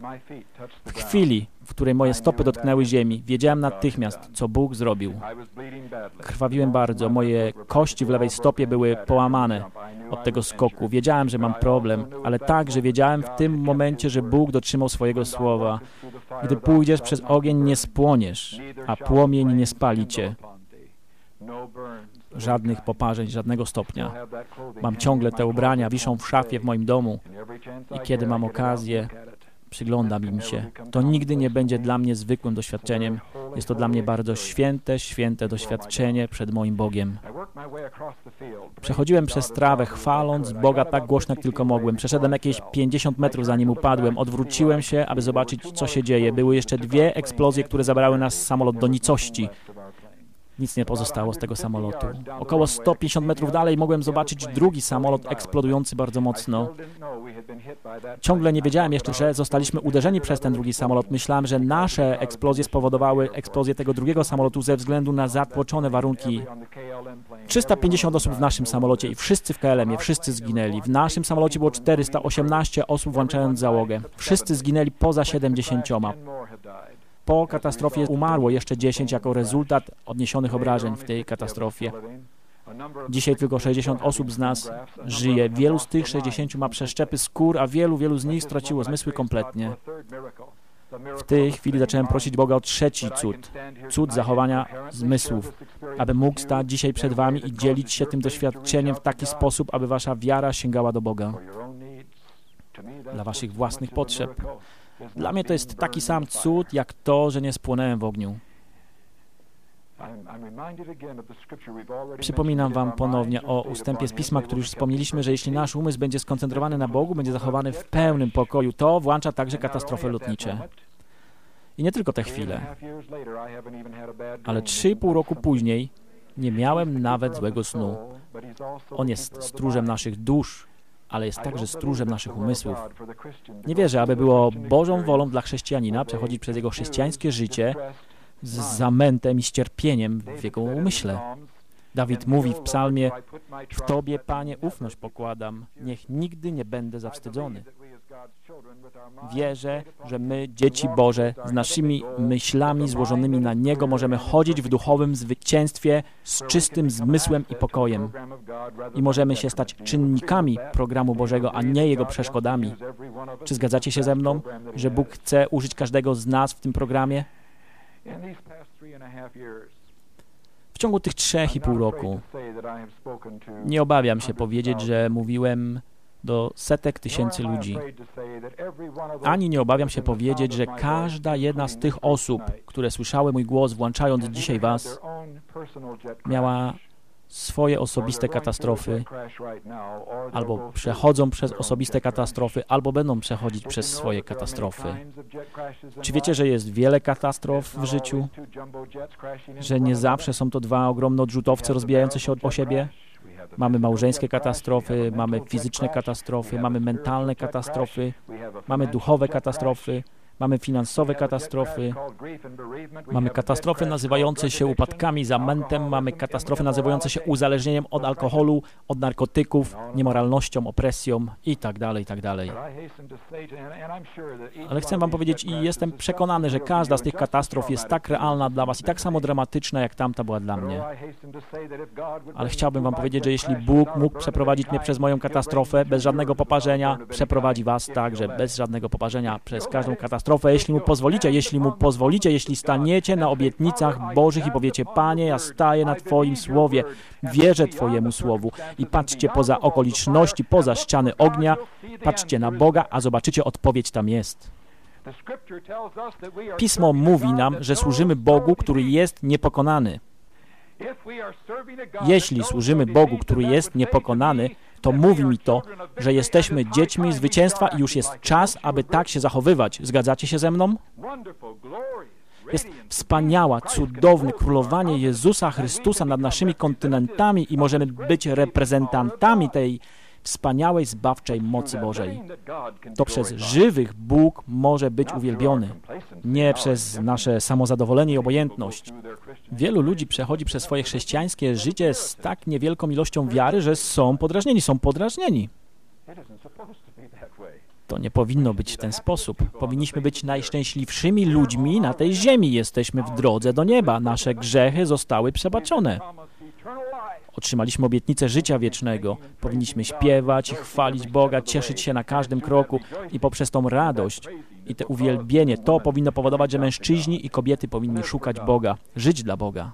W chwili, w której moje stopy dotknęły ziemi, wiedziałem natychmiast, co Bóg zrobił. Krwawiłem bardzo, moje kości w lewej stopie były połamane od tego skoku. Wiedziałem, że mam problem, ale także wiedziałem w tym momencie, że Bóg dotrzymał swojego słowa. Gdy pójdziesz przez ogień, nie spłoniesz, a płomień nie spali cię. Żadnych poparzeń, żadnego stopnia. Mam ciągle te ubrania, wiszą w szafie w moim domu i kiedy mam okazję, przyglądam im się. To nigdy nie będzie dla mnie zwykłym doświadczeniem. Jest to dla mnie bardzo święte doświadczenie przed moim Bogiem. Przechodziłem przez trawę, chwaląc Boga tak głośno, jak tylko mogłem. Przeszedłem jakieś 50 metrów, zanim upadłem. Odwróciłem się, aby zobaczyć, co się dzieje. Były jeszcze 2 eksplozje, które zabrały nas samolot do nicości. Nic nie pozostało z tego samolotu. Około 150 metrów dalej mogłem zobaczyć drugi samolot eksplodujący bardzo mocno. Ciągle nie wiedziałem jeszcze, że zostaliśmy uderzeni przez ten drugi samolot. Myślałem, że nasze eksplozje spowodowały eksplozję tego drugiego samolotu ze względu na zatłoczone warunki. 350 osób w naszym samolocie i wszyscy w KLM-ie, wszyscy zginęli. W naszym samolocie było 418 osób, włączając załogę. Wszyscy zginęli poza 70. Po katastrofie umarło jeszcze 10 jako rezultat odniesionych obrażeń w tej katastrofie. Dzisiaj tylko 60 osób z nas żyje. Wielu z tych 60 ma przeszczepy skór, a wielu z nich straciło zmysły kompletnie. W tej chwili zacząłem prosić Boga o trzeci cud. Cud zachowania zmysłów, aby mógł stać dzisiaj przed wami i dzielić się tym doświadczeniem w taki sposób, aby wasza wiara sięgała do Boga. Dla waszych własnych potrzeb. Dla mnie to jest taki sam cud, jak to, że nie spłonąłem w ogniu. Przypominam wam ponownie o ustępie z Pisma, który już wspomnieliśmy, że jeśli nasz umysł będzie skoncentrowany na Bogu, będzie zachowany w pełnym pokoju. To włącza także katastrofy lotnicze. I nie tylko te chwile. Ale 3,5 roku później nie miałem nawet złego snu. On jest stróżem naszych dusz, ale jest także stróżem naszych umysłów. Nie wierzę, aby było Bożą wolą dla chrześcijanina przechodzić przez jego chrześcijańskie życie z zamętem i cierpieniem w jego umyśle. Dawid mówi w psalmie: w Tobie, Panie, ufność pokładam, niech nigdy nie będę zawstydzony. Wierzę, że my, dzieci Boże, z naszymi myślami złożonymi na Niego możemy chodzić w duchowym zwycięstwie z czystym zmysłem i pokojem. I możemy się stać czynnikami programu Bożego, a nie Jego przeszkodami. Czy zgadzacie się ze mną, że Bóg chce użyć każdego z nas w tym programie? W ciągu tych 3,5 roku nie obawiam się powiedzieć, że mówiłem do setek tysięcy ludzi. Ani nie obawiam się powiedzieć, że każda jedna z tych osób, które słyszały mój głos, włączając dzisiaj was, miała swoje osobiste katastrofy, albo przechodzą przez osobiste katastrofy, albo będą przechodzić przez swoje katastrofy. Czy wiecie, że jest wiele katastrof w życiu? Że nie zawsze są to dwa ogromne odrzutowce rozbijające się o siebie? Mamy małżeńskie katastrofy, mamy fizyczne katastrofy, mamy mentalne katastrofy, mamy duchowe katastrofy, mamy finansowe katastrofy, mamy katastrofy nazywające się upadkami, zamętem, mamy katastrofy nazywające się uzależnieniem od alkoholu, od narkotyków, niemoralnością, opresją i tak dalej, i tak dalej. Ale chcę wam powiedzieć i jestem przekonany, że każda z tych katastrof jest tak realna dla was i tak samo dramatyczna, jak tamta była dla mnie. Ale chciałbym wam powiedzieć, że jeśli Bóg mógł przeprowadzić mnie przez moją katastrofę bez żadnego poparzenia, przeprowadzi was także bez żadnego poparzenia przez każdą katastrofę, jeśli mu pozwolicie, jeśli staniecie na obietnicach Bożych i powiecie: Panie, ja staję na Twoim słowie, wierzę Twojemu słowu i patrzcie poza okoliczności, poza ściany ognia, patrzcie na Boga, a zobaczycie, odpowiedź tam jest. Pismo mówi nam, że służymy Bogu, który jest niepokonany. Jeśli służymy Bogu, który jest niepokonany, to mówi mi to, że jesteśmy dziećmi zwycięstwa i już jest czas, aby tak się zachowywać. Zgadzacie się ze mną? Jest wspaniała, cudowne królowanie Jezusa Chrystusa nad naszymi kontynentami i możemy być reprezentantami tej wspaniałej, zbawczej mocy Bożej. To przez żywych Bóg może być uwielbiony, nie przez nasze samozadowolenie i obojętność. Wielu ludzi przechodzi przez swoje chrześcijańskie życie z tak niewielką ilością wiary, że są podrażnieni. To nie powinno być w ten sposób. Powinniśmy być najszczęśliwszymi ludźmi na tej ziemi. Jesteśmy w drodze do nieba. Nasze grzechy zostały przebaczone. Otrzymaliśmy obietnicę życia wiecznego. Powinniśmy śpiewać i chwalić Boga, cieszyć się na każdym kroku i poprzez tą radość i to uwielbienie, to powinno powodować, że mężczyźni i kobiety powinni szukać Boga, żyć dla Boga.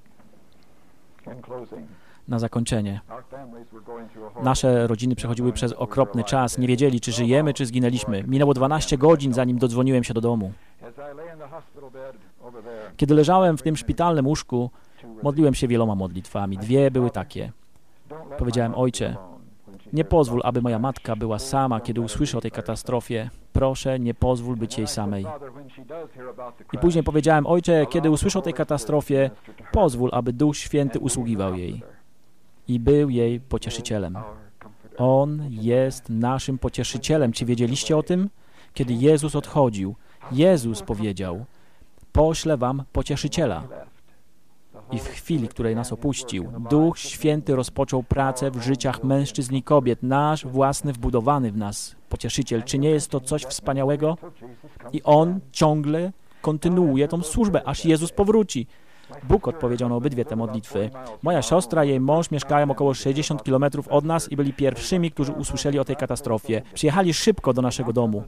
Na zakończenie. Nasze rodziny przechodziły przez okropny czas. Nie wiedzieli, czy żyjemy, czy zginęliśmy. Minęło 12 godzin, zanim dodzwoniłem się do domu. Kiedy leżałem w tym szpitalnym łóżku, modliłem się wieloma modlitwami. 2 były takie. Powiedziałem: Ojcze, nie pozwól, aby moja matka była sama, kiedy usłyszy o tej katastrofie. Proszę, nie pozwól być jej samej. I później powiedziałem: Ojcze, kiedy usłyszę o tej katastrofie, pozwól, aby Duch Święty usługiwał jej i był jej pocieszycielem. On jest naszym pocieszycielem. Czy wiedzieliście o tym? Kiedy Jezus odchodził, Jezus powiedział: poślę wam pocieszyciela. I w chwili, której nas opuścił, Duch Święty rozpoczął pracę w życiach mężczyzn i kobiet, nasz własny, wbudowany w nas pocieszyciel. Czy nie jest to coś wspaniałego? I On ciągle kontynuuje tą służbę, aż Jezus powróci. Bóg odpowiedział na obydwie te modlitwy. Moja siostra i jej mąż mieszkają około 60 km od nas i byli pierwszymi, którzy usłyszeli o tej katastrofie. Przyjechali szybko do naszego domu.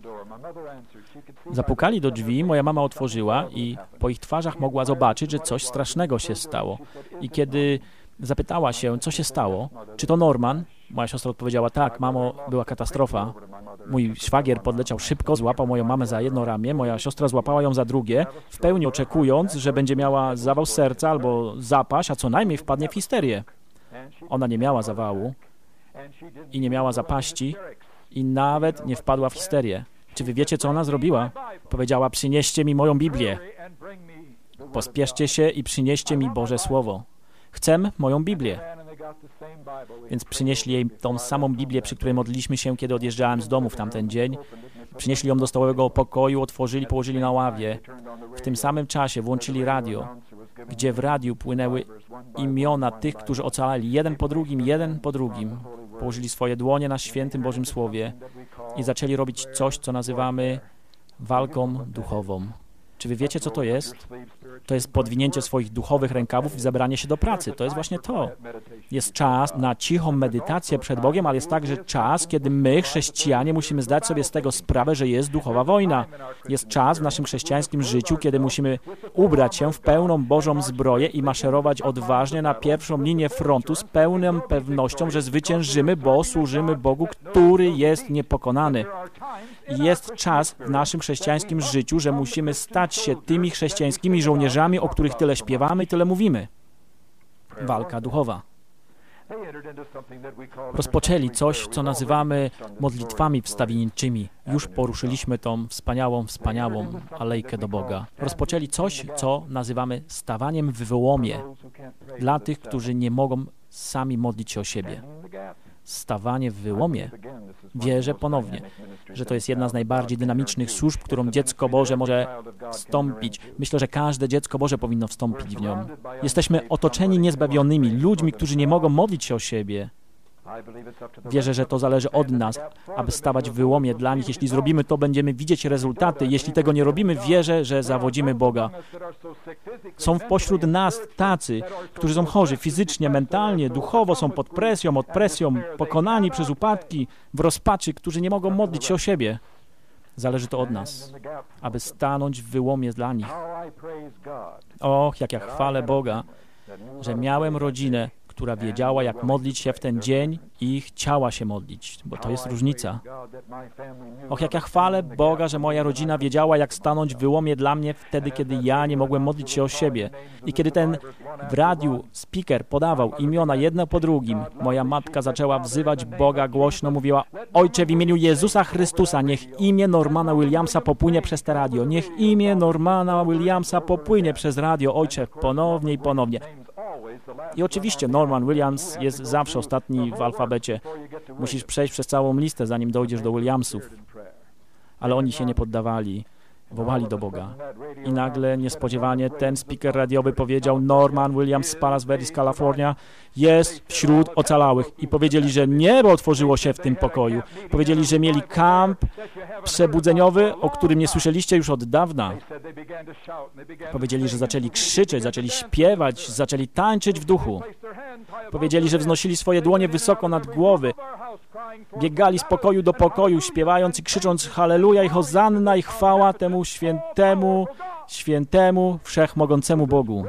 Zapukali do drzwi, moja mama otworzyła i po ich twarzach mogła zobaczyć, że coś strasznego się stało. I kiedy zapytała się, co się stało, czy to Norman, moja siostra odpowiedziała: tak, mamo, była katastrofa. Mój szwagier podleciał szybko, złapał moją mamę za jedno ramię, moja siostra złapała ją za drugie, w pełni oczekując, że będzie miała zawał serca albo zapaść, a co najmniej wpadnie w histerię. Ona nie miała zawału i nie miała zapaści i nawet nie wpadła w histerię. Czy wy wiecie, co ona zrobiła? Powiedziała: przynieście mi moją Biblię. Pospieszcie się i przynieście mi Boże Słowo. Chcę moją Biblię. Więc przynieśli jej tą samą Biblię, przy której modliliśmy się, kiedy odjeżdżałem z domu w tamten dzień. Przynieśli ją do stołowego pokoju, otworzyli, położyli na ławie. W tym samym czasie włączyli radio, gdzie w radiu płynęły imiona tych, którzy ocalali, jeden po drugim. Położyli swoje dłonie na świętym Bożym Słowie i zaczęli robić coś, co nazywamy walką duchową. Czy wy wiecie, co to jest? To jest podwinięcie swoich duchowych rękawów i zabranie się do pracy. To jest właśnie to. Jest czas na cichą medytację przed Bogiem, ale jest także czas, kiedy my, chrześcijanie, musimy zdać sobie z tego sprawę, że jest duchowa wojna. Jest czas w naszym chrześcijańskim życiu, kiedy musimy ubrać się w pełną Bożą zbroję i maszerować odważnie na pierwszą linię frontu z pełną pewnością, że zwyciężymy, bo służymy Bogu, który jest niepokonany. I jest czas w naszym chrześcijańskim życiu, że musimy stać się tymi chrześcijańskimi żołnierzami, o których tyle śpiewamy i tyle mówimy. Walka duchowa. Rozpoczęli coś, co nazywamy modlitwami wstawienniczymi. Już poruszyliśmy tą wspaniałą alejkę do Boga. Rozpoczęli coś, co nazywamy stawaniem w wyłomie dla tych, którzy nie mogą sami modlić się o siebie. Stawanie w wyłomie. Wierzę ponownie, że to jest jedna z najbardziej dynamicznych służb, którą dziecko Boże może wstąpić. Myślę, że każde dziecko Boże powinno wstąpić w nią. Jesteśmy otoczeni niezbawionymi, ludźmi, którzy nie mogą modlić się o siebie. Wierzę, że to zależy od nas, aby stawać w wyłomie dla nich. Jeśli zrobimy to, będziemy widzieć rezultaty. Jeśli tego nie robimy, wierzę, że zawodzimy Boga. Są pośród nas tacy, którzy są chorzy fizycznie, mentalnie, duchowo, są pod presją, pokonani przez upadki, w rozpaczy, którzy nie mogą modlić się o siebie. Zależy to od nas, aby stanąć w wyłomie dla nich. Och, jak ja chwalę Boga, że miałem rodzinę, która wiedziała, jak modlić się w ten dzień i chciała się modlić, bo to jest różnica. Och, jak ja chwalę Boga, że moja rodzina wiedziała, jak stanąć w wyłomie dla mnie wtedy, kiedy ja nie mogłem modlić się o siebie. I kiedy ten w radiu speaker podawał imiona jedno po drugim, moja matka zaczęła wzywać Boga głośno, mówiła: Ojcze, w imieniu Jezusa Chrystusa, niech imię Normana Williamsa popłynie przez te radio. Niech imię Normana Williamsa popłynie przez radio, Ojcze, ponownie i ponownie. I oczywiście Norman Williams jest zawsze ostatni w alfabecie. Musisz przejść przez całą listę, zanim dojdziesz do Williamsów. Ale oni się nie poddawali. Wołali do Boga. I nagle, niespodziewanie, ten speaker radiowy powiedział: Norman Williams z Palos Verdes, Kalifornia jest wśród ocalałych. I powiedzieli, że niebo otworzyło się w tym pokoju. Powiedzieli, że mieli kamp przebudzeniowy, o którym nie słyszeliście już od dawna. Powiedzieli, że zaczęli krzyczeć, zaczęli śpiewać, zaczęli tańczyć w duchu. Powiedzieli, że wznosili swoje dłonie wysoko nad głowy. Biegali z pokoju do pokoju, śpiewając i krzycząc: Halleluja i Hozanna i chwała temu świętemu, wszechmogącemu Bogu.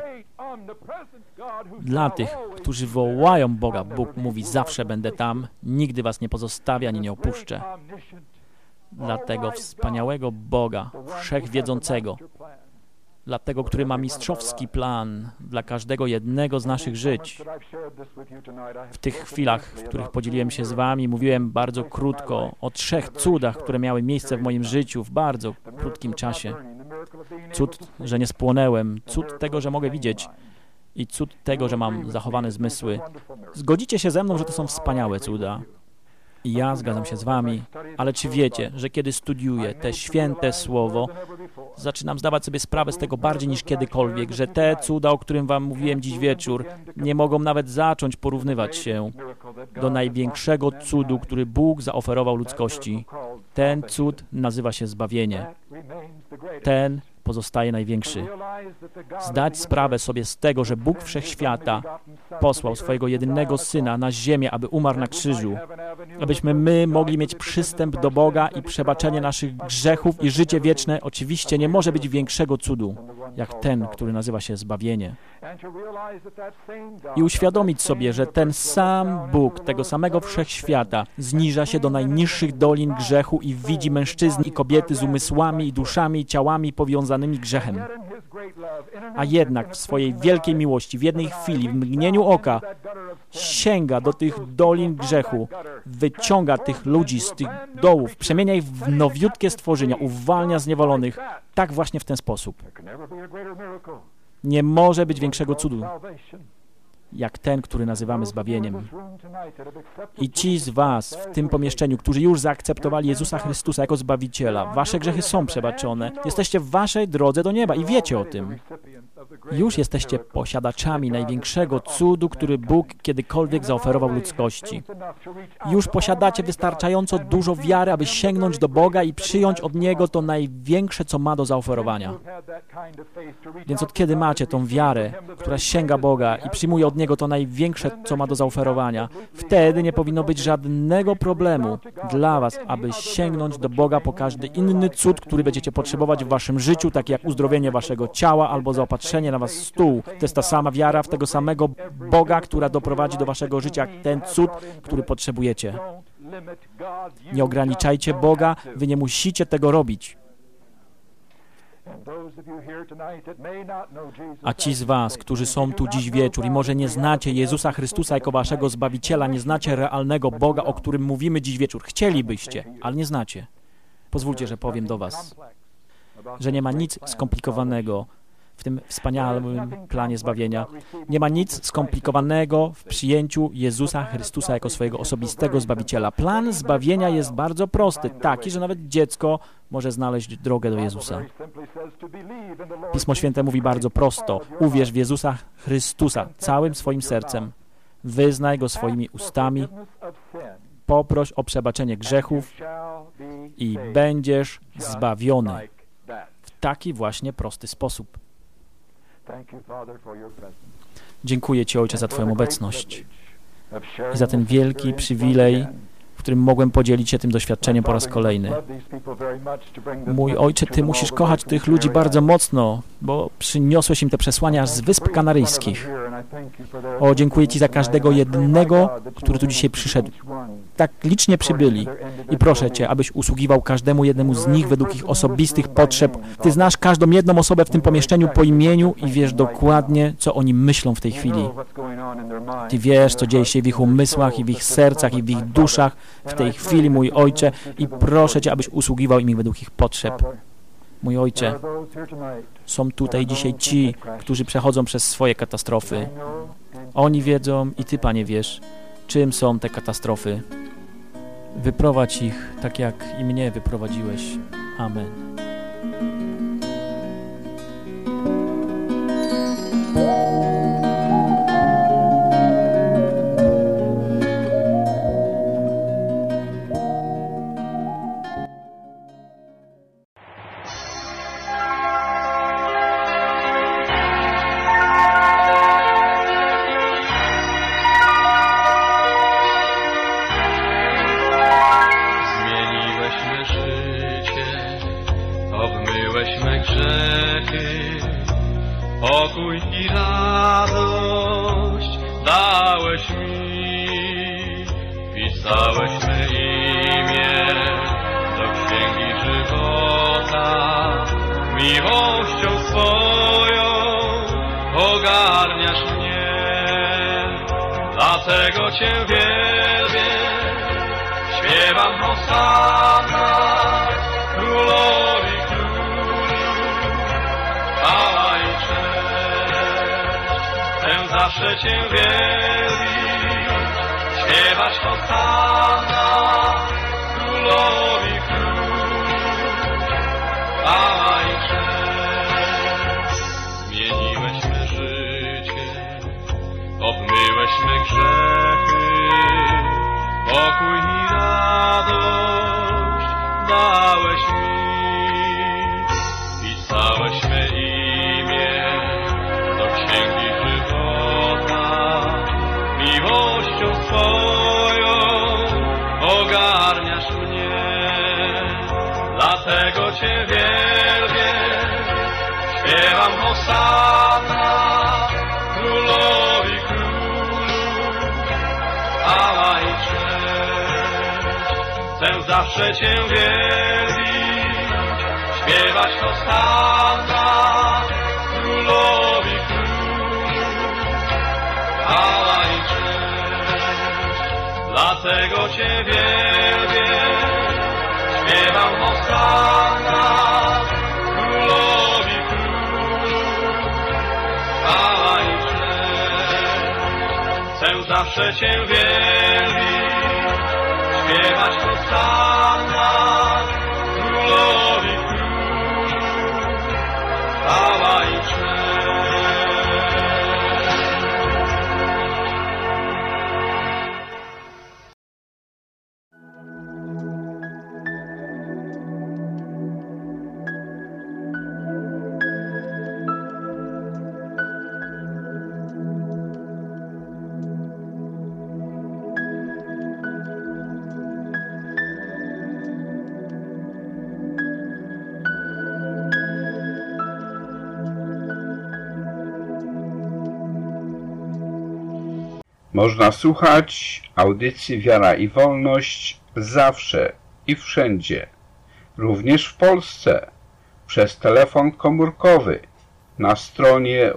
Dla tych, którzy wołają Boga, Bóg mówi: zawsze będę tam, nigdy was nie pozostawię ani nie opuszczę. Dla tego wspaniałego Boga, wszechwiedzącego, dla tego, który ma mistrzowski plan dla każdego jednego z naszych żyć. W tych chwilach, w których podzieliłem się z wami, mówiłem bardzo krótko o 3 cudach, które miały miejsce w moim życiu w bardzo krótkim czasie. Cud, że nie spłonęłem, cud tego, że mogę widzieć i cud tego, że mam zachowane zmysły. Zgodzicie się ze mną, że to są wspaniałe cuda. I ja zgadzam się z wami, ale czy wiecie, że kiedy studiuję te święte słowo, zaczynam zdawać sobie sprawę z tego bardziej niż kiedykolwiek, że te cuda, o którym wam mówiłem dziś wieczór, nie mogą nawet zacząć porównywać się do największego cudu, który Bóg zaoferował ludzkości. Ten cud nazywa się zbawienie. Ten pozostaje największy. Zdać sprawę sobie z tego, że Bóg Wszechświata posłał swojego jedynego Syna na ziemię, aby umarł na krzyżu, abyśmy my mogli mieć przystęp do Boga i przebaczenie naszych grzechów i życie wieczne, oczywiście nie może być większego cudu, jak ten, który nazywa się zbawienie. I uświadomić sobie, że ten sam Bóg, tego samego Wszechświata, zniża się do najniższych dolin grzechu i widzi mężczyzn i kobiety z umysłami i duszami i ciałami powiązanymi grzechem. A jednak w swojej wielkiej miłości, w jednej chwili, w mgnieniu oka, sięga do tych dolin grzechu, wyciąga tych ludzi z tych dołów, przemienia ich w nowiutkie stworzenia, uwalnia zniewolonych, tak właśnie w ten sposób. Nie może być większego cudu, jak ten, który nazywamy zbawieniem. I ci z was w tym pomieszczeniu, którzy już zaakceptowali Jezusa Chrystusa jako Zbawiciela, wasze grzechy są przebaczone, jesteście w waszej drodze do nieba i wiecie o tym. Już jesteście posiadaczami największego cudu, który Bóg kiedykolwiek zaoferował ludzkości. Już posiadacie wystarczająco dużo wiary, aby sięgnąć do Boga i przyjąć od Niego to największe, co ma do zaoferowania. Więc od kiedy macie tą wiarę, która sięga Boga i przyjmuje od Niego to największe, co ma do zaoferowania, wtedy nie powinno być żadnego problemu dla was, aby sięgnąć do Boga po każdy inny cud, który będziecie potrzebować w waszym życiu, tak jak uzdrowienie waszego ciała albo zaopatrzenie na was stół. To jest ta sama wiara w tego samego Boga, która doprowadzi do waszego życia jak ten cud, który potrzebujecie. Nie ograniczajcie Boga, wy nie musicie tego robić. A ci z was, którzy są tu dziś wieczór i może nie znacie Jezusa Chrystusa jako waszego Zbawiciela, nie znacie realnego Boga, o którym mówimy dziś wieczór. Chcielibyście, ale nie znacie. Pozwólcie, że powiem do was, że nie ma nic skomplikowanego w tym wspaniałym planie zbawienia. Nie ma nic skomplikowanego w przyjęciu Jezusa Chrystusa jako swojego osobistego Zbawiciela. Plan zbawienia jest bardzo prosty, taki, że nawet dziecko może znaleźć drogę do Jezusa. Pismo Święte mówi bardzo prosto: uwierz w Jezusa Chrystusa całym swoim sercem, wyznaj Go swoimi ustami, poproś o przebaczenie grzechów i będziesz zbawiony. W taki właśnie prosty sposób. Dziękuję Ci, Ojcze, za Twoją obecność i za ten wielki przywilej, w którym mogłem podzielić się tym doświadczeniem po raz kolejny. Mój Ojcze, Ty musisz kochać tych ludzi bardzo mocno, bo przyniosłeś im te przesłania aż z Wysp Kanaryjskich. O, dziękuję Ci za każdego jednego, który tu dzisiaj przyszedł. Tak licznie przybyli. I proszę Cię, abyś usługiwał każdemu jednemu z nich według ich osobistych potrzeb. Ty znasz każdą jedną osobę w tym pomieszczeniu po imieniu i wiesz dokładnie, co oni myślą w tej chwili. Ty wiesz, co dzieje się w ich umysłach i w ich sercach i w ich duszach w tej chwili, mój Ojcze, i proszę Cię, abyś usługiwał im według ich potrzeb. Mój Ojcze, są tutaj dzisiaj ci, którzy przechodzą przez swoje katastrofy. Oni wiedzą i Ty, Panie, wiesz, czym są te katastrofy. Wyprowadź ich, tak jak i mnie wyprowadziłeś. Amen. Pokój i radość dałeś mi, wpisałeś me imię do księgi żywota. Miłością swoją ogarniasz mnie, dlatego Cię wielbię, śpiewam hosanna Królowi Królów. Chwała i cześć, chcę zawsze Cię wielbić, śpiewać hosanna Cię wielbię, śpiewam hosanna, królowi królów, chwała i cześć. Chcę zawsze Cię wielbić, śpiewać hosanna, królowi królów, chwała i cześć. Dlatego Cię wielbię, śpiewam hosanna, królowi królów, chwała i cześć. Chcę zawsze Cię wielbić, śpiewać hosanna, królowi królów, chwała i cześć. Można słuchać audycji Wiara i Wolność zawsze i wszędzie, również w Polsce, przez telefon komórkowy na stronie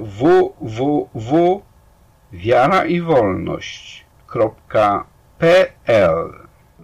www.wiaraiwolność.pl.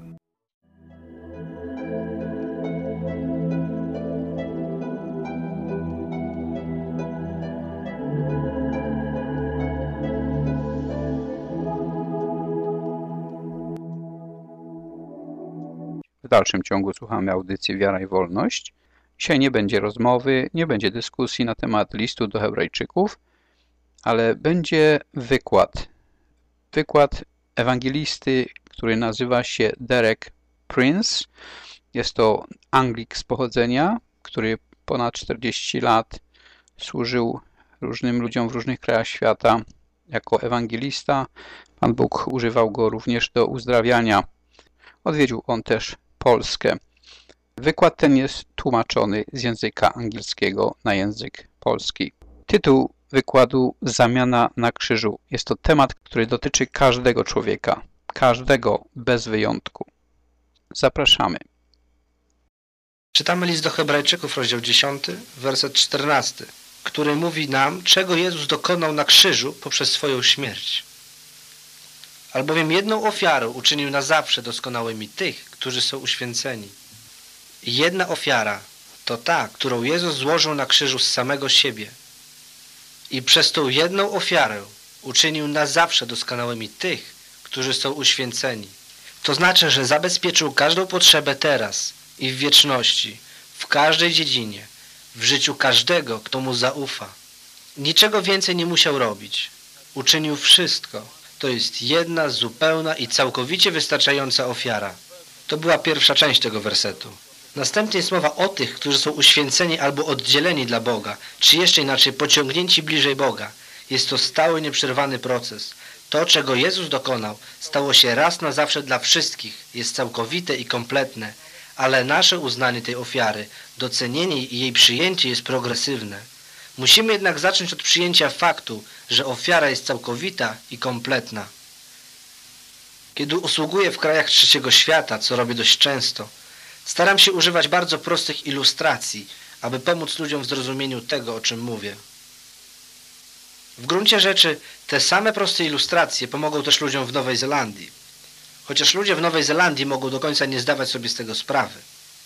W dalszym ciągu słuchamy audycji Wiara i Wolność. Dzisiaj nie będzie rozmowy, nie będzie dyskusji na temat listu do Hebrajczyków, ale będzie wykład. Wykład ewangelisty, który nazywa się Derek Prince. Jest to Anglik z pochodzenia, który ponad 40 lat służył różnym ludziom w różnych krajach świata jako ewangelista. Pan Bóg używał go również do uzdrawiania. Odwiedził on też Polskę. Wykład ten jest tłumaczony z języka angielskiego na język polski. Tytuł wykładu Zamiana na krzyżu. Jest to temat, który dotyczy każdego człowieka. Każdego bez wyjątku. Zapraszamy. Czytamy list do Hebrajczyków, rozdział 10, werset 14, który mówi nam, czego Jezus dokonał na krzyżu poprzez swoją śmierć. Albowiem jedną ofiarą uczynił na zawsze doskonałymi tych, którzy są uświęceni. I jedna ofiara to ta, którą Jezus złożył na krzyżu z samego siebie. I przez tą jedną ofiarę uczynił na zawsze doskonałymi tych, którzy są uświęceni. To znaczy, że zabezpieczył każdą potrzebę teraz i w wieczności, w każdej dziedzinie, w życiu każdego, kto mu zaufa. Niczego więcej nie musiał robić. Uczynił wszystko. To jest jedna, zupełna i całkowicie wystarczająca ofiara. To była pierwsza część tego wersetu. Następnie jest mowa o tych, którzy są uświęceni albo oddzieleni dla Boga, czy jeszcze inaczej pociągnięci bliżej Boga. Jest to stały, nieprzerwany proces. To, czego Jezus dokonał, stało się raz na zawsze dla wszystkich, jest całkowite i kompletne, ale nasze uznanie tej ofiary, docenienie i jej przyjęcie jest progresywne. Musimy jednak zacząć od przyjęcia faktu, że ofiara jest całkowita i kompletna. Kiedy usługuję w krajach trzeciego świata, co robię dość często, staram się używać bardzo prostych ilustracji, aby pomóc ludziom w zrozumieniu tego, o czym mówię. W gruncie rzeczy te same proste ilustracje pomogą też ludziom w Nowej Zelandii, chociaż ludzie w Nowej Zelandii mogą do końca nie zdawać sobie z tego sprawy.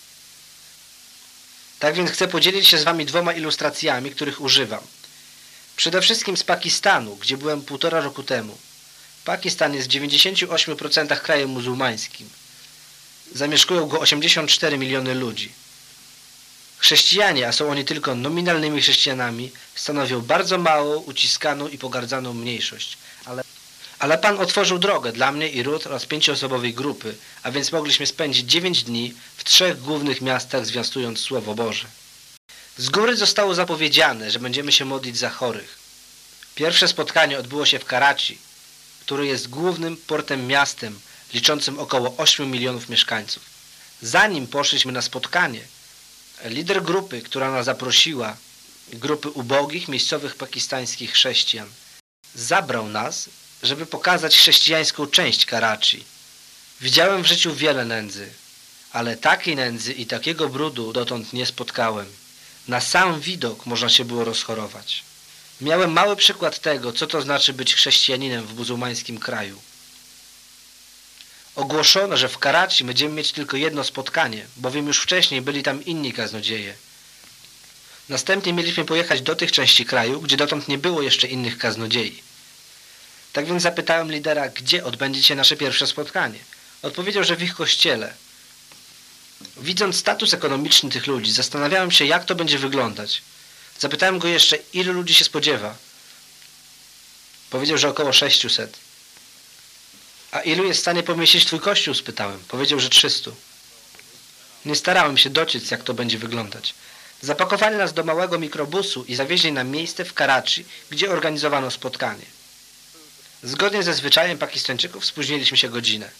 Tak więc chcę podzielić się z wami dwoma ilustracjami, których używam. Przede wszystkim z Pakistanu, gdzie byłem 1,5 roku temu. Pakistan jest w 98% krajem muzułmańskim. Zamieszkują go 84 miliony ludzi. Chrześcijanie, a są oni tylko nominalnymi chrześcijanami, stanowią bardzo małą, uciskaną i pogardzaną mniejszość. Ale Pan otworzył drogę dla mnie i Ruth oraz 5-osobowej grupy, a więc mogliśmy spędzić 9 dni w 3 głównych miastach, zwiastując Słowo Boże. Z góry zostało zapowiedziane, że będziemy się modlić za chorych. Pierwsze spotkanie odbyło się w Karachi, który jest głównym portem miastem, liczącym około 8 milionów mieszkańców. Zanim poszliśmy na spotkanie, Lider grupy, która nas zaprosiła, grupy ubogich, miejscowych pakistańskich chrześcijan, zabrał nas, żeby pokazać chrześcijańską część Karachi. Widziałem w życiu wiele nędzy, ale takiej nędzy i takiego brudu dotąd nie spotkałem. Na sam widok można się było rozchorować. Miałem mały przykład tego, co to znaczy być chrześcijaninem w muzułmańskim kraju. Ogłoszono, że w Karachi będziemy mieć tylko jedno spotkanie, bowiem już wcześniej byli tam inni kaznodzieje. Następnie mieliśmy pojechać do tych części kraju, gdzie dotąd nie było jeszcze innych kaznodziei. Tak więc zapytałem lidera, gdzie odbędzie się nasze pierwsze spotkanie. Odpowiedział, że w ich kościele. Widząc status ekonomiczny tych ludzi, zastanawiałem się, jak to będzie wyglądać. Zapytałem go jeszcze, ilu ludzi się spodziewa. Powiedział, że około 600. A ilu jest w stanie pomieścić twój kościół? Spytałem. Powiedział, że 300. Nie starałem się dociec, jak to będzie wyglądać. Zapakowali nas do małego mikrobusu i zawieźli na miejsce w Karachi, gdzie organizowano spotkanie. Zgodnie ze zwyczajem Pakistańczyków spóźniliśmy się godzinę.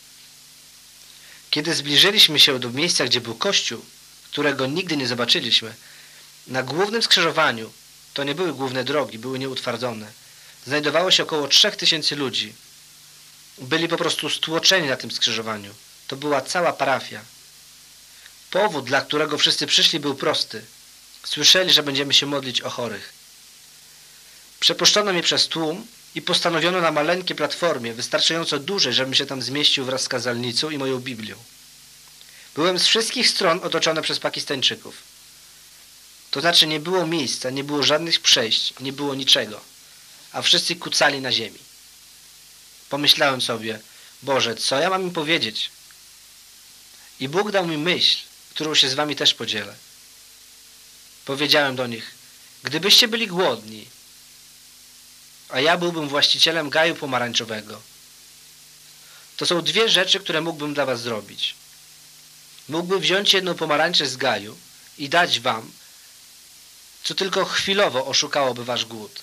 Kiedy zbliżyliśmy się do miejsca, gdzie był kościół, którego nigdy nie zobaczyliśmy, na głównym skrzyżowaniu, to nie były główne drogi, były nieutwardzone, znajdowało się około 3000 ludzi. Byli po prostu stłoczeni na tym skrzyżowaniu. To była cała parafia. Powód, dla którego wszyscy przyszli, był prosty. Słyszeli, że będziemy się modlić o chorych. Przepuszczono mnie przez tłum i postanowiono na maleńkiej platformie, wystarczająco dużej, żebym się tam zmieścił wraz z kazalnicą i moją Biblią. Byłem z wszystkich stron otoczony przez Pakistańczyków. To znaczy nie było miejsca, nie było żadnych przejść, nie było niczego, a wszyscy kucali na ziemi. Pomyślałem sobie, Boże, co ja mam im powiedzieć? I Bóg dał mi myśl, którą się z wami też podzielę. Powiedziałem do nich, gdybyście byli głodni, a ja byłbym właścicielem gaju pomarańczowego, to są dwie rzeczy, które mógłbym dla was zrobić. Mógłbym wziąć jedną pomarańczę z gaju i dać wam, co tylko chwilowo oszukałoby wasz głód.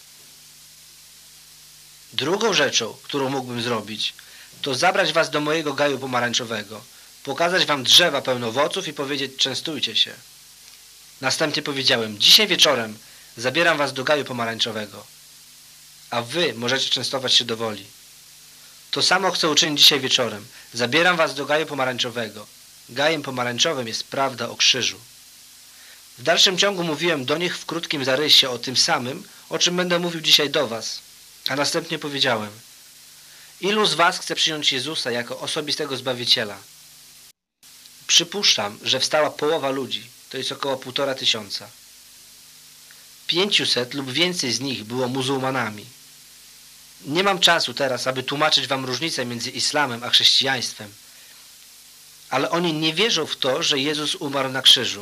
Drugą rzeczą, którą mógłbym zrobić, to zabrać was do mojego gaju pomarańczowego, pokazać wam drzewa pełne owoców i powiedzieć, częstujcie się. Następnie powiedziałem, dzisiaj wieczorem zabieram was do gaju pomarańczowego, a wy możecie częstować się do woli. To samo chcę uczynić dzisiaj wieczorem. Zabieram was do gaju pomarańczowego. Gajem pomarańczowym jest prawda o krzyżu. W dalszym ciągu mówiłem do nich w krótkim zarysie o tym samym, o czym będę mówił dzisiaj do was. A następnie powiedziałem, ilu z was chce przyjąć Jezusa jako osobistego Zbawiciela? Przypuszczam, że wstała połowa ludzi, to jest około 1500. 500 lub więcej z nich było muzułmanami. Nie mam czasu teraz, aby tłumaczyć wam różnicę między islamem a chrześcijaństwem, ale oni nie wierzą w to, że Jezus umarł na krzyżu.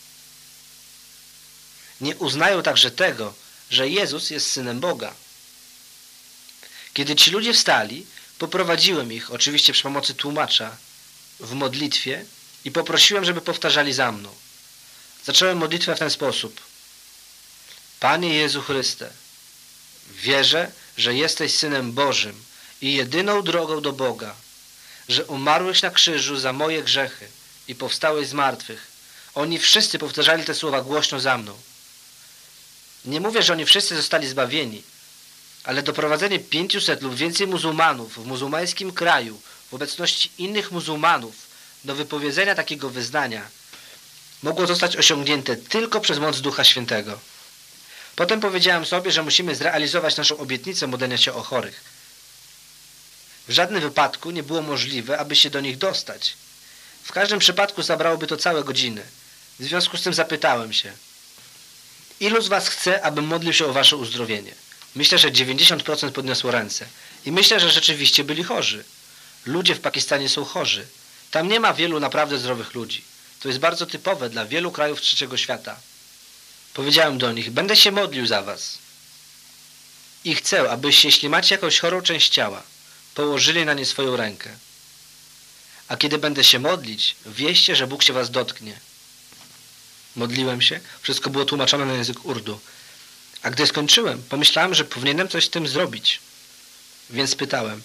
Nie uznają także tego, że Jezus jest Synem Boga. Kiedy ci ludzie wstali, poprowadziłem ich, oczywiście przy pomocy tłumacza, w modlitwie i poprosiłem, żeby powtarzali za mną. Zacząłem modlitwę w ten sposób. Panie Jezu Chryste, wierzę, że jesteś Synem Bożym i jedyną drogą do Boga, że umarłeś na krzyżu za moje grzechy i powstałeś z martwych. Oni wszyscy powtarzali te słowa głośno za mną. Nie mówię, że oni wszyscy zostali zbawieni, ale doprowadzenie 500 lub więcej muzułmanów w muzułmańskim kraju w obecności innych muzułmanów do wypowiedzenia takiego wyznania mogło zostać osiągnięte tylko przez moc Ducha Świętego. Potem powiedziałem sobie, że musimy zrealizować naszą obietnicę modlenia się o chorych. W żadnym wypadku nie było możliwe, aby się do nich dostać. W każdym przypadku zabrałoby to całe godziny. W związku z tym zapytałem się, ilu z was chce, abym modlił się o wasze uzdrowienie? Myślę, że 90% podniosło ręce. I myślę, że rzeczywiście byli chorzy. Ludzie w Pakistanie są chorzy. Tam nie ma wielu naprawdę zdrowych ludzi. To jest bardzo typowe dla wielu krajów trzeciego świata. Powiedziałem do nich, będę się modlił za was. I chcę, abyście, jeśli macie jakąś chorą część ciała, położyli na nie swoją rękę. A kiedy będę się modlić, wieście, że Bóg się was dotknie. Modliłem się, wszystko było tłumaczone na język urdu. A gdy skończyłem, pomyślałem, że powinienem coś z tym zrobić. Więc pytałem,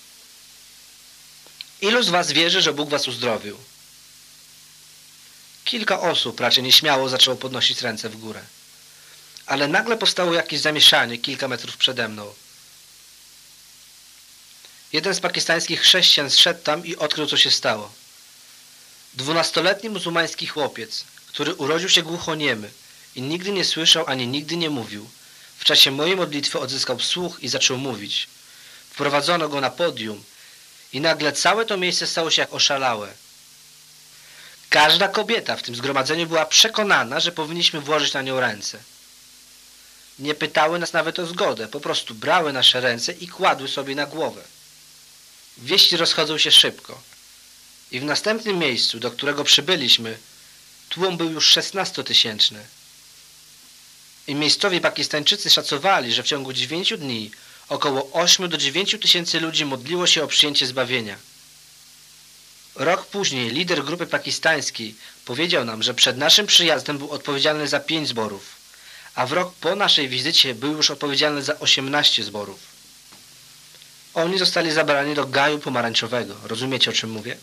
ilu z was wierzy, że Bóg was uzdrowił? Kilka osób raczej nieśmiało zaczęło podnosić ręce w górę. Ale nagle powstało jakieś zamieszanie kilka metrów przede mną. Jeden z pakistańskich chrześcijan zszedł tam i odkrył, co się stało. 12-letni muzułmański chłopiec, który urodził się głuchoniemy i nigdy nie słyszał ani nigdy nie mówił, w czasie mojej modlitwy odzyskał słuch i zaczął mówić. Wprowadzono go na podium i nagle całe to miejsce stało się jak oszalałe. Każda kobieta w tym zgromadzeniu była przekonana, że powinniśmy włożyć na nią ręce. Nie pytały nas nawet o zgodę, po prostu brały nasze ręce i kładły sobie na głowę. Wieści rozchodzą się szybko. I w następnym miejscu, do którego przybyliśmy, tłum był już 16-tysięczny. I miejscowi Pakistańczycy szacowali, że w ciągu 9 dni około 8 do 9 tysięcy ludzi modliło się o przyjęcie zbawienia. Rok później lider grupy pakistańskiej powiedział nam, że przed naszym przyjazdem był odpowiedzialny za 5 zborów, a w rok po naszej wizycie był już odpowiedzialny za 18 zborów. Oni zostali zabrani do gaju pomarańczowego. Rozumiecie, o czym mówię?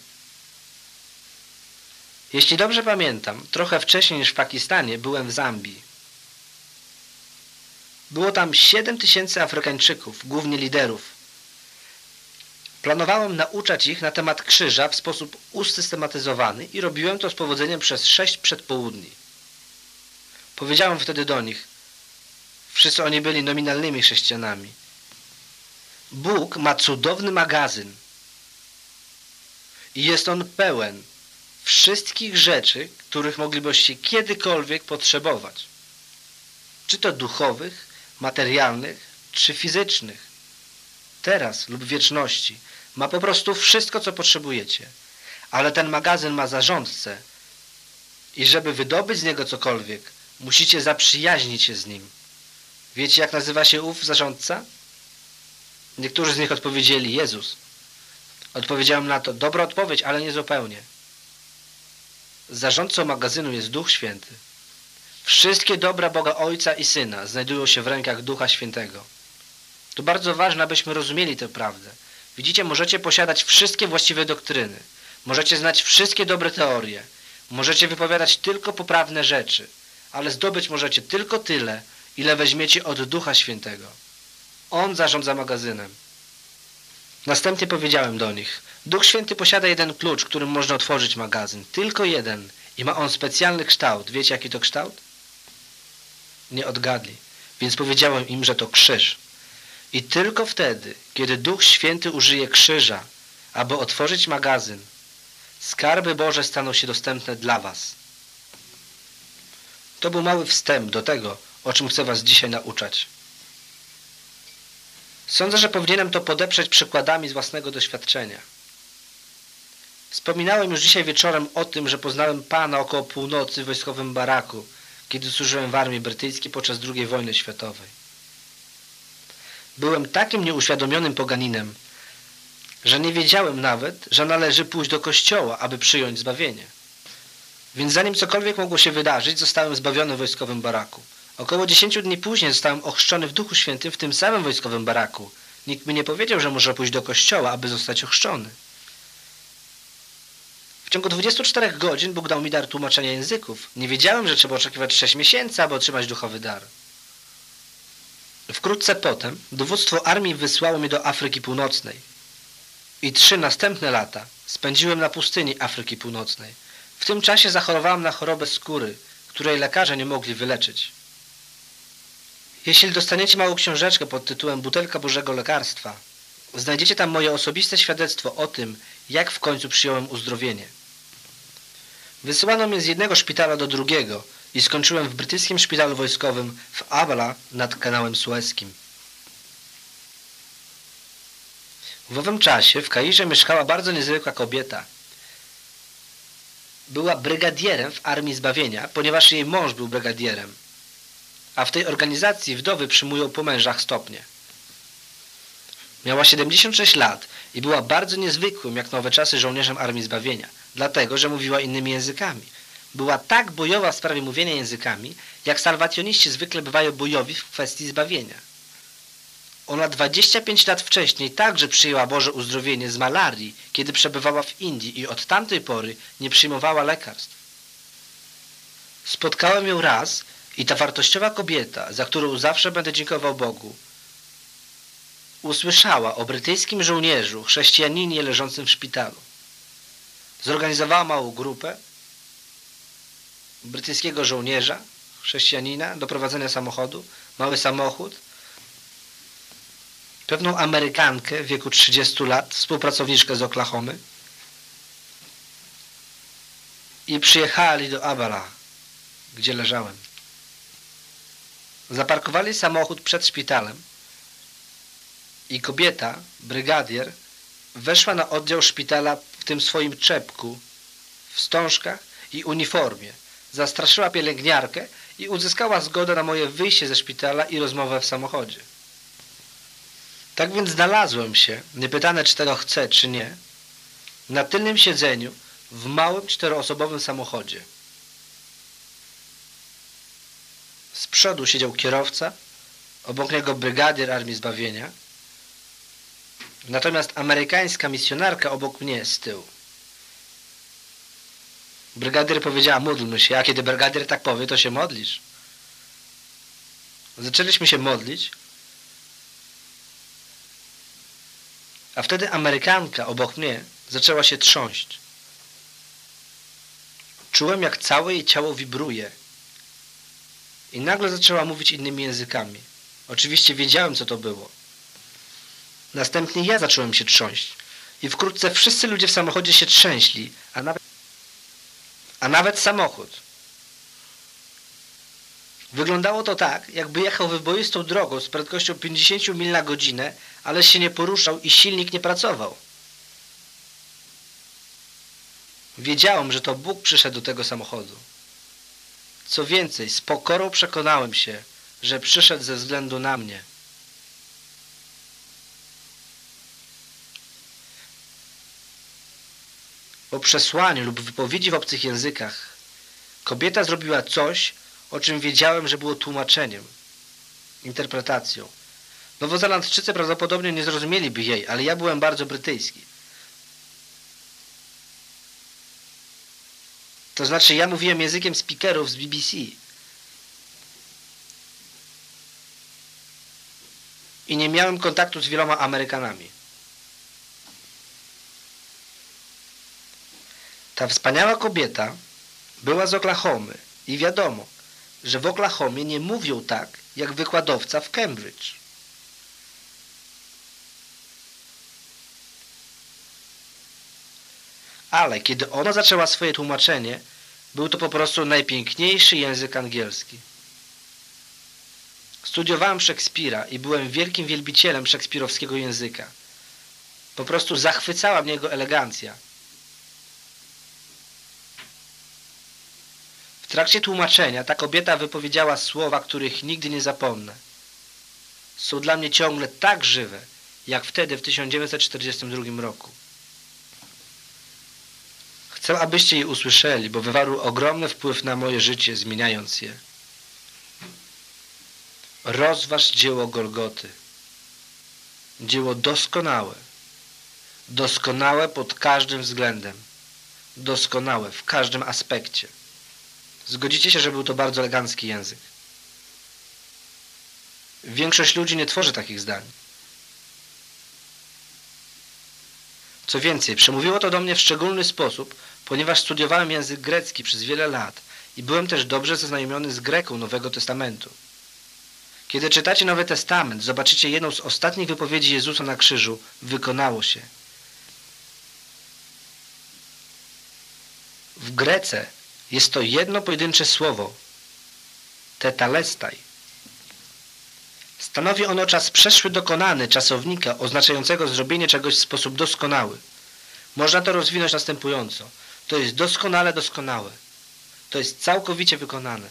Jeśli dobrze pamiętam, trochę wcześniej niż w Pakistanie byłem w Zambii. Było tam 7 tysięcy Afrykańczyków, głównie liderów. Planowałem nauczać ich na temat krzyża w sposób usystematyzowany i robiłem to z powodzeniem przez 6 przedpołudni. Powiedziałem wtedy do nich, wszyscy oni byli nominalnymi chrześcijanami: Bóg ma cudowny magazyn i jest on pełen wszystkich rzeczy, których moglibyście kiedykolwiek potrzebować. Czy to duchowych, materialnych, czy fizycznych. Teraz lub w wieczności ma po prostu wszystko, co potrzebujecie. Ale ten magazyn ma zarządcę i żeby wydobyć z niego cokolwiek, musicie zaprzyjaźnić się z nim. Wiecie, jak nazywa się ów zarządca? Niektórzy z nich odpowiedzieli: Jezus. Odpowiedziałem na to: dobra odpowiedź, ale nie zupełnie. Zarządcą magazynu jest Duch Święty. Wszystkie dobra Boga Ojca i Syna znajdują się w rękach Ducha Świętego. To bardzo ważne, abyśmy rozumieli tę prawdę. Widzicie, możecie posiadać wszystkie właściwe doktryny. Możecie znać wszystkie dobre teorie. Możecie wypowiadać tylko poprawne rzeczy. Ale zdobyć możecie tylko tyle, ile weźmiecie od Ducha Świętego. On zarządza magazynem. Następnie powiedziałem do nich: Duch Święty posiada jeden klucz, którym można otworzyć magazyn. Tylko jeden. I ma on specjalny kształt. Wiecie, jaki to kształt? Nie odgadli. Więc powiedziałem im, że to krzyż. I tylko wtedy, kiedy Duch Święty użyje krzyża, aby otworzyć magazyn, skarby Boże staną się dostępne dla was. To był mały wstęp do tego, o czym chcę was dzisiaj nauczać. Sądzę, że powinienem to podeprzeć przykładami z własnego doświadczenia. Wspominałem już dzisiaj wieczorem o tym, że poznałem Pana około północy w wojskowym baraku, kiedy służyłem w armii brytyjskiej podczas II wojny światowej. Byłem takim nieuświadomionym poganinem, że nie wiedziałem nawet, że należy pójść do kościoła, aby przyjąć zbawienie. Więc zanim cokolwiek mogło się wydarzyć, zostałem zbawiony w wojskowym baraku. Około 10 dni później zostałem ochrzczony w Duchu Świętym w tym samym wojskowym baraku. Nikt mi nie powiedział, że muszę pójść do kościoła, aby zostać ochrzczony. W ciągu 24 godzin Bóg dał mi dar tłumaczenia języków. Nie wiedziałem, że trzeba oczekiwać 6 miesięcy, aby otrzymać duchowy dar. Wkrótce potem dowództwo armii wysłało mnie do Afryki Północnej. I 3 następne lata spędziłem na pustyni Afryki Północnej. W tym czasie zachorowałem na chorobę skóry, której lekarze nie mogli wyleczyć. Jeśli dostaniecie małą książeczkę pod tytułem Butelka Bożego Lekarstwa, znajdziecie tam moje osobiste świadectwo o tym, jak w końcu przyjąłem uzdrowienie. Wysyłano mnie z jednego szpitala do drugiego i skończyłem w brytyjskim szpitalu wojskowym w Abala nad kanałem Sueskim. W owym czasie w Kairze mieszkała bardzo niezwykła kobieta. Była brygadierem w Armii Zbawienia, ponieważ jej mąż był brygadierem. A w tej organizacji wdowy przyjmują po mężach stopnie. Miała 76 lat i była bardzo niezwykłym, jak na owe czasy, żołnierzem Armii Zbawienia, dlatego, że mówiła innymi językami. Była tak bojowa w sprawie mówienia językami, jak salwacjoniści zwykle bywają bojowi w kwestii zbawienia. Ona 25 lat wcześniej także przyjęła Boże uzdrowienie z malarii, kiedy przebywała w Indii i od tamtej pory nie przyjmowała lekarstw. Spotkałem ją raz i ta wartościowa kobieta, za którą zawsze będę dziękował Bogu, usłyszała o brytyjskim żołnierzu, chrześcijaninie leżącym w szpitalu. Zorganizowała małą grupę brytyjskiego żołnierza, chrześcijanina, do prowadzenia samochodu, mały samochód, pewną Amerykankę w wieku 30 lat, współpracowniczkę z Oklahomy i przyjechali do Abala, gdzie leżałem. Zaparkowali samochód przed szpitalem i kobieta, brygadier, weszła na oddział szpitala w tym swoim czepku, wstążkach i uniformie. Zastraszyła pielęgniarkę i uzyskała zgodę na moje wyjście ze szpitala i rozmowę w samochodzie. Tak więc znalazłem się, niepytane czy tego chcę, czy nie, na tylnym siedzeniu w małym 4-osobowym samochodzie. Z przodu siedział kierowca, obok niego brygadier Armii Zbawienia, natomiast amerykańska misjonarka obok mnie z tyłu. Brygadier powiedziała: módlmy się, a kiedy brygadier tak powie, to się modlisz. Zaczęliśmy się modlić, a wtedy Amerykanka obok mnie zaczęła się trząść. Czułem, jak całe jej ciało wibruje i nagle zaczęła mówić innymi językami. Oczywiście wiedziałem, co to było. Następnie ja zacząłem się trząść i wkrótce wszyscy ludzie w samochodzie się trzęśli, a nawet samochód. Wyglądało to tak, jakby jechał wyboistą drogą z prędkością 50 mil na godzinę, ale się nie poruszał i silnik nie pracował. Wiedziałem, że to Bóg przyszedł do tego samochodu. Co więcej, z pokorą przekonałem się, że przyszedł ze względu na mnie. Po przesłaniu lub wypowiedzi w obcych językach kobieta zrobiła coś, o czym wiedziałem, że było tłumaczeniem, interpretacją. Nowozelandczycy prawdopodobnie nie zrozumieliby jej, ale ja byłem bardzo brytyjski. To znaczy, ja mówiłem językiem speakerów z BBC. I nie miałem kontaktu z wieloma Amerykanami. Ta wspaniała kobieta była z Oklahomy i wiadomo, że w Oklahomie nie mówią tak, jak wykładowca w Cambridge. Ale kiedy ona zaczęła swoje tłumaczenie, był to po prostu najpiękniejszy język angielski. Studiowałem Szekspira i byłem wielkim wielbicielem szekspirowskiego języka. Po prostu zachwycała mnie jego elegancja. W trakcie tłumaczenia ta kobieta wypowiedziała słowa, których nigdy nie zapomnę. Są dla mnie ciągle tak żywe, jak wtedy w 1942 roku. Chcę, abyście je usłyszeli, bo wywarły ogromny wpływ na moje życie, zmieniając je. Rozważ dzieło Golgoty. Dzieło doskonałe. Doskonałe pod każdym względem. Doskonałe w każdym aspekcie. Zgodzicie się, że był to bardzo elegancki język. Większość ludzi nie tworzy takich zdań. Co więcej, przemówiło to do mnie w szczególny sposób, ponieważ studiowałem język grecki przez wiele lat i byłem też dobrze zaznajomiony z Greką Nowego Testamentu. Kiedy czytacie Nowy Testament, zobaczycie jedną z ostatnich wypowiedzi Jezusa na krzyżu: wykonało się. W Grece jest to jedno pojedyncze słowo, tetelestai. Stanowi ono czas przeszły dokonany czasownika oznaczającego zrobienie czegoś w sposób doskonały. Można to rozwinąć następująco. To jest doskonale doskonałe. To jest całkowicie wykonane.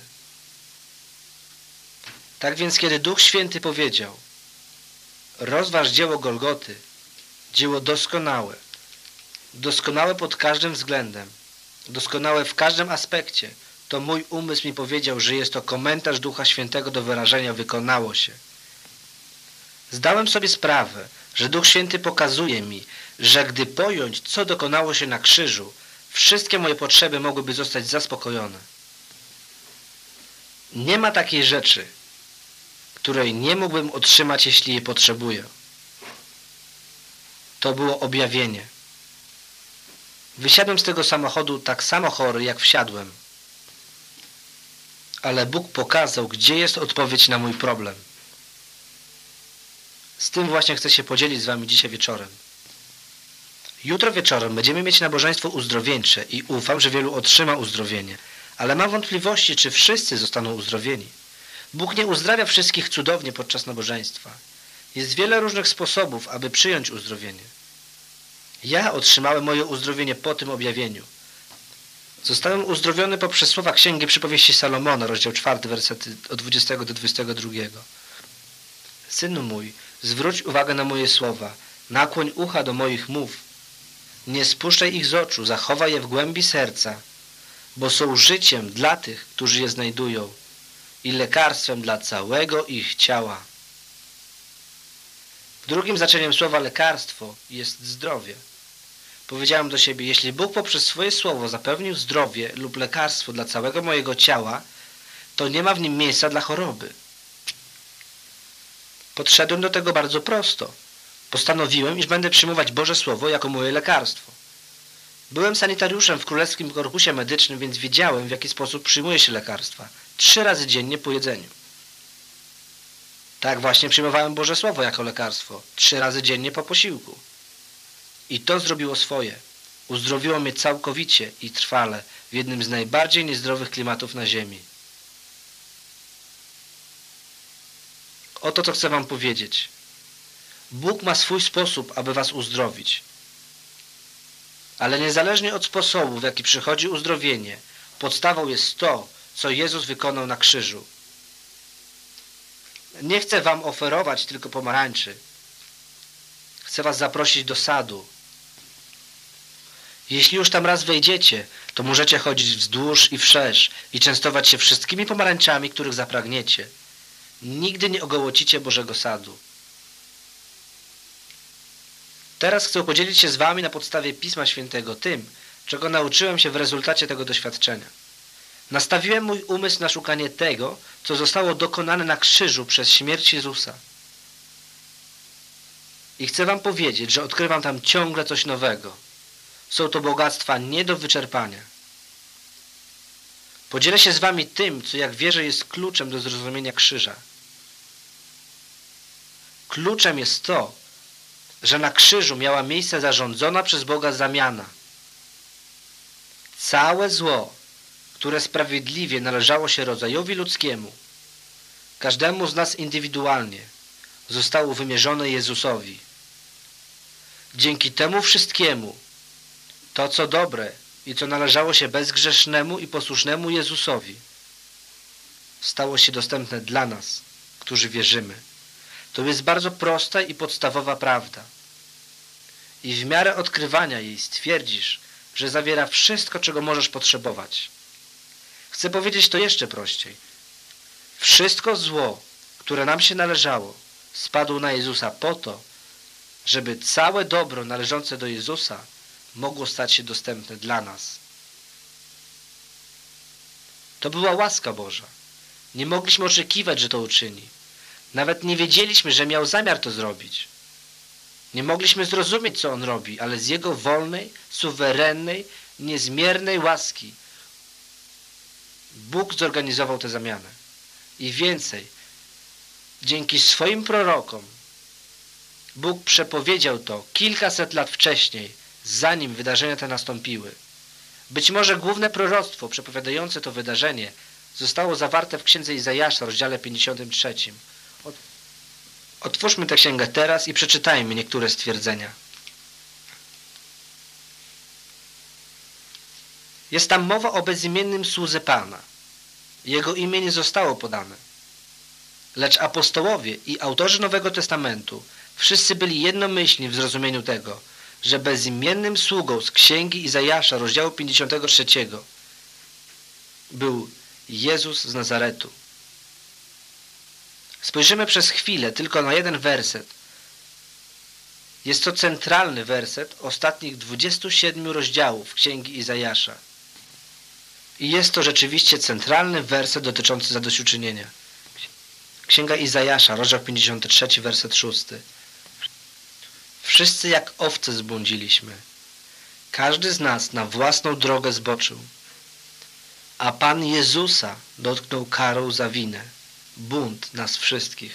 Tak więc, kiedy Duch Święty powiedział: rozważ dzieło Golgoty, dzieło doskonałe, doskonałe pod każdym względem, doskonałe w każdym aspekcie, to mój umysł mi powiedział, że jest to komentarz Ducha Świętego do wyrażenia wykonało się. Zdałem sobie sprawę, że Duch Święty pokazuje mi, że gdy pojąć, co dokonało się na krzyżu, wszystkie moje potrzeby mogłyby zostać zaspokojone. Nie ma takiej rzeczy, której nie mógłbym otrzymać, jeśli jej potrzebuję. To było objawienie. Wysiadłem z tego samochodu tak samo chory, jak wsiadłem. Ale Bóg pokazał, gdzie jest odpowiedź na mój problem. Z tym właśnie chcę się podzielić z wami dzisiaj wieczorem. Jutro wieczorem będziemy mieć nabożeństwo uzdrowieńcze i ufam, że wielu otrzyma uzdrowienie. Ale mam wątpliwości, czy wszyscy zostaną uzdrowieni. Bóg nie uzdrawia wszystkich cudownie podczas nabożeństwa. Jest wiele różnych sposobów, aby przyjąć uzdrowienie. Ja otrzymałem moje uzdrowienie po tym objawieniu. Zostałem uzdrowiony poprzez słowa Księgi Przypowieści Salomona, rozdział 4, wersety od 20 do 22. Synu mój, zwróć uwagę na moje słowa, nakłoń ucha do moich mów. Nie spuszczaj ich z oczu, zachowaj je w głębi serca, bo są życiem dla tych, którzy je znajdują i lekarstwem dla całego ich ciała. Drugim znaczeniem słowa lekarstwo jest zdrowie. Powiedziałem do siebie, jeśli Bóg poprzez swoje słowo zapewnił zdrowie lub lekarstwo dla całego mojego ciała, to nie ma w nim miejsca dla choroby. Podszedłem do tego bardzo prosto. Postanowiłem, iż będę przyjmować Boże Słowo jako moje lekarstwo. Byłem sanitariuszem w Królewskim Korpusie Medycznym, więc wiedziałem, w jaki sposób przyjmuje się lekarstwa. 3 razy dziennie po jedzeniu. Tak właśnie przyjmowałem Boże Słowo jako lekarstwo. 3 razy dziennie po posiłku. I to zrobiło swoje. Uzdrowiło mnie całkowicie i trwale w jednym z najbardziej niezdrowych klimatów na ziemi. Oto co chcę wam powiedzieć. Bóg ma swój sposób, aby was uzdrowić. Ale niezależnie od sposobu, w jaki przychodzi uzdrowienie, podstawą jest to, co Jezus wykonał na krzyżu. Nie chcę wam oferować tylko pomarańczy. Chcę was zaprosić do sadu. Jeśli już tam raz wejdziecie, to możecie chodzić wzdłuż i wszerz i częstować się wszystkimi pomarańczami, których zapragniecie. Nigdy nie ogołocicie Bożego Sadu. Teraz chcę podzielić się z wami na podstawie Pisma Świętego tym, czego nauczyłem się w rezultacie tego doświadczenia. Nastawiłem mój umysł na szukanie tego, co zostało dokonane na krzyżu przez śmierć Jezusa. I chcę wam powiedzieć, że odkrywam tam ciągle coś nowego. Są to bogactwa nie do wyczerpania. Podzielę się z wami tym, co jak wierzę jest kluczem do zrozumienia krzyża. Kluczem jest to, że na krzyżu miała miejsce zarządzona przez Boga zamiana. Całe zło, które sprawiedliwie należało się rodzajowi ludzkiemu, każdemu z nas indywidualnie, zostało wymierzone Jezusowi. Dzięki temu wszystkiemu, to co dobre i co należało się bezgrzesznemu i posłusznemu Jezusowi, stało się dostępne dla nas, którzy wierzymy. To jest bardzo prosta i podstawowa prawda. I w miarę odkrywania jej stwierdzisz, że zawiera wszystko, czego możesz potrzebować. Chcę powiedzieć to jeszcze prościej. Wszystko zło, które nam się należało, spadło na Jezusa po to, żeby całe dobro należące do Jezusa mogło stać się dostępne dla nas. To była łaska Boża. Nie mogliśmy oczekiwać, że to uczyni. Nawet nie wiedzieliśmy, że miał zamiar to zrobić. Nie mogliśmy zrozumieć, co On robi, ale z Jego wolnej, suwerennej, niezmiernej łaski Bóg zorganizował tę zamianę. I więcej, dzięki swoim prorokom Bóg przepowiedział to kilkaset lat wcześniej, zanim wydarzenia te nastąpiły. Być może główne proroctwo przepowiadające to wydarzenie zostało zawarte w Księdze Izajasza, rozdziale 53. Otwórzmy tę księgę teraz i przeczytajmy niektóre stwierdzenia. Jest tam mowa o bezimiennym słudze Pana. Jego imię nie zostało podane. Lecz apostołowie i autorzy Nowego Testamentu wszyscy byli jednomyślni w zrozumieniu tego, że bezimiennym sługą z Księgi Izajasza, rozdziału 53 był Jezus z Nazaretu. Spojrzymy przez chwilę tylko na jeden werset. Jest to centralny werset ostatnich 27 rozdziałów Księgi Izajasza. I jest to rzeczywiście centralny werset dotyczący zadośćuczynienia. Księga Izajasza, rozdział 53, werset 6. Wszyscy jak owce zbłądziliśmy. Każdy z nas na własną drogę zboczył. A Pan Jezusa dotknął karą za winę, bunt nas wszystkich.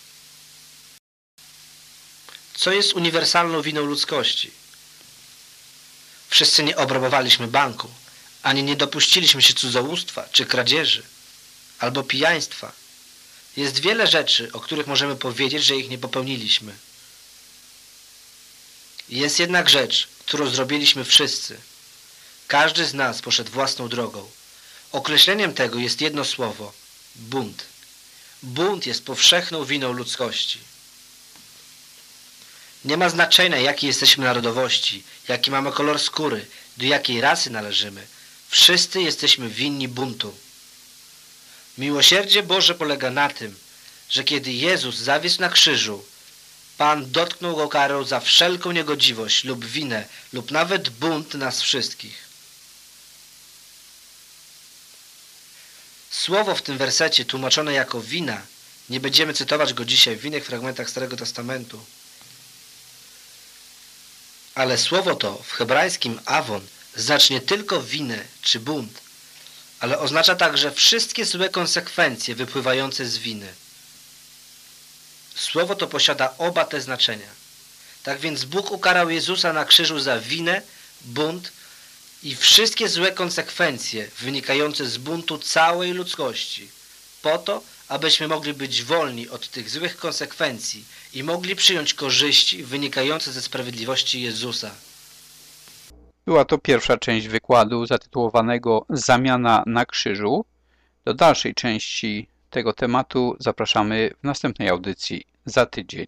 Co jest uniwersalną winą ludzkości? Wszyscy nie obrabowaliśmy banku, ani nie dopuściliśmy się cudzołóstwa, czy kradzieży, albo pijaństwa. Jest wiele rzeczy, o których możemy powiedzieć, że ich nie popełniliśmy. Jest jednak rzecz, którą zrobiliśmy wszyscy. Każdy z nas poszedł własną drogą. Określeniem tego jest jedno słowo – bunt. Bunt jest powszechną winą ludzkości. Nie ma znaczenia, jakiej jesteśmy narodowości, jaki mamy kolor skóry, do jakiej rasy należymy. Wszyscy jesteśmy winni buntu. Miłosierdzie Boże polega na tym, że kiedy Jezus zawisł na krzyżu, Pan dotknął Go karą za wszelką niegodziwość lub winę, lub nawet bunt nas wszystkich. Słowo w tym wersecie tłumaczone jako wina, nie będziemy cytować go dzisiaj w innych fragmentach Starego Testamentu, ale słowo to w hebrajskim awon znaczy nie tylko winę czy bunt, ale oznacza także wszystkie złe konsekwencje wypływające z winy. Słowo to posiada oba te znaczenia. Tak więc Bóg ukarał Jezusa na krzyżu za winę, bunt i wszystkie złe konsekwencje wynikające z buntu całej ludzkości, po to, abyśmy mogli być wolni od tych złych konsekwencji i mogli przyjąć korzyści wynikające ze sprawiedliwości Jezusa. Była to pierwsza część wykładu zatytułowanego Zamiana na krzyżu. Do dalszej części tego tematu zapraszamy w następnej audycji za tydzień.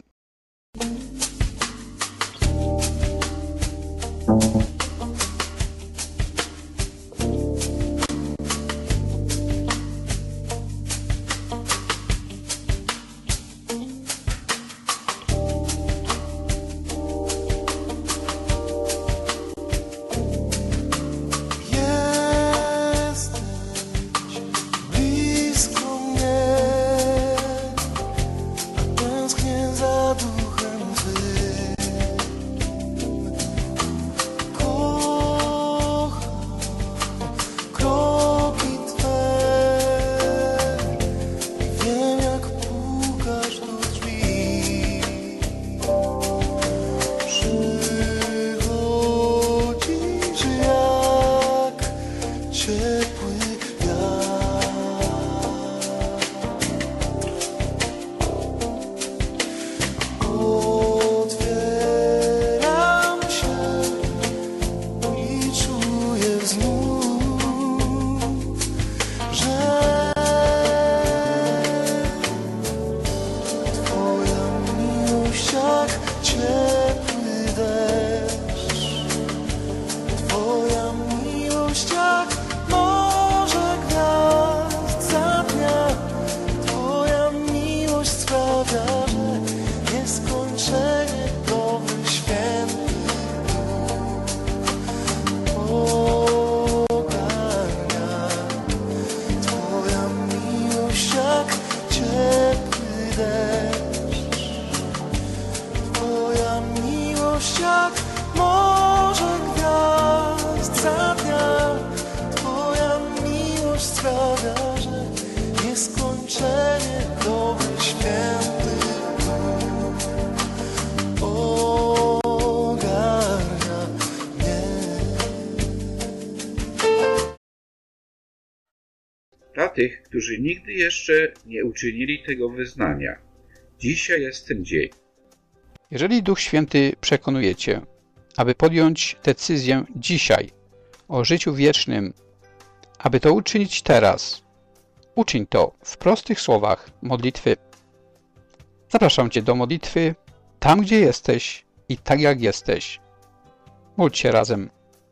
Dla tych, którzy nigdy jeszcze nie uczynili tego wyznania, dzisiaj jest ten dzień. Jeżeli Duch Święty przekonuje Cię, aby podjąć decyzję dzisiaj o życiu wiecznym, aby to uczynić teraz, uczyń to w prostych słowach modlitwy. Zapraszam Cię do modlitwy tam, gdzie jesteś i tak jak jesteś. Módl się razem.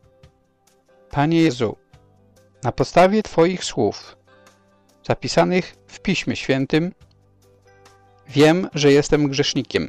Panie Jezu, na podstawie Twoich słów zapisanych w Piśmie Świętym wiem, że jestem grzesznikiem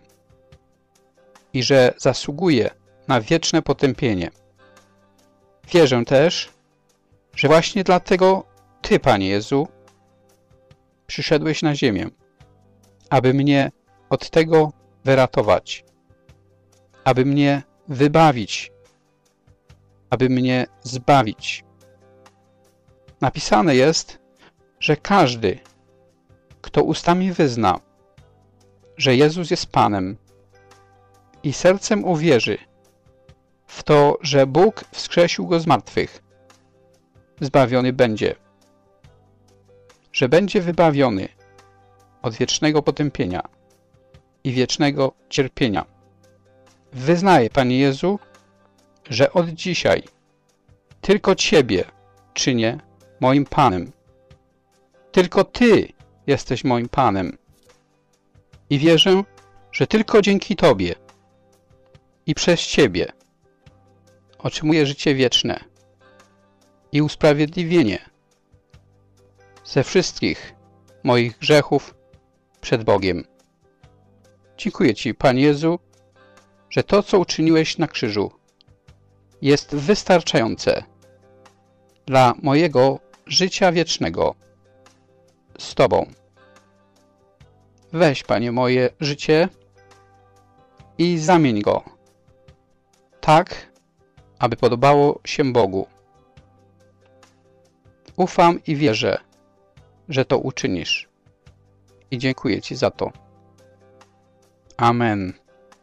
i że zasługuję na wieczne potępienie. Wierzę też, że właśnie dlatego Ty, Panie Jezu, przyszedłeś na ziemię, aby mnie od tego wyratować, aby mnie wybawić, aby mnie zbawić. Napisane jest, że każdy, kto ustami wyzna, że Jezus jest Panem i sercem uwierzy w to, że Bóg wskrzesił Go z martwych, zbawiony będzie, że będzie wybawiony od wiecznego potępienia i wiecznego cierpienia. Wyznaję, Panie Jezu, że od dzisiaj tylko Ciebie czynię moim Panem. Tylko Ty jesteś moim Panem. I wierzę, że tylko dzięki Tobie i przez Ciebie otrzymuję życie wieczne i usprawiedliwienie ze wszystkich moich grzechów przed Bogiem. Dziękuję Ci, Panie Jezu, że to, co uczyniłeś na krzyżu, jest wystarczające dla mojego życia wiecznego z Tobą. Weź, Panie, moje życie i zamień go tak, aby podobało się Bogu. Ufam i wierzę, że to uczynisz. I dziękuję Ci za to. Amen.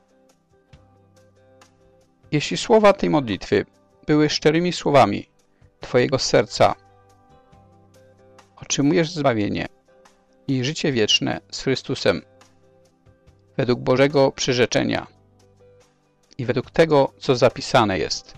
Jeśli słowa tej modlitwy były szczerymi słowami Twojego serca, otrzymujesz zbawienie i życie wieczne z Chrystusem według Bożego przyrzeczenia i według tego, co zapisane jest.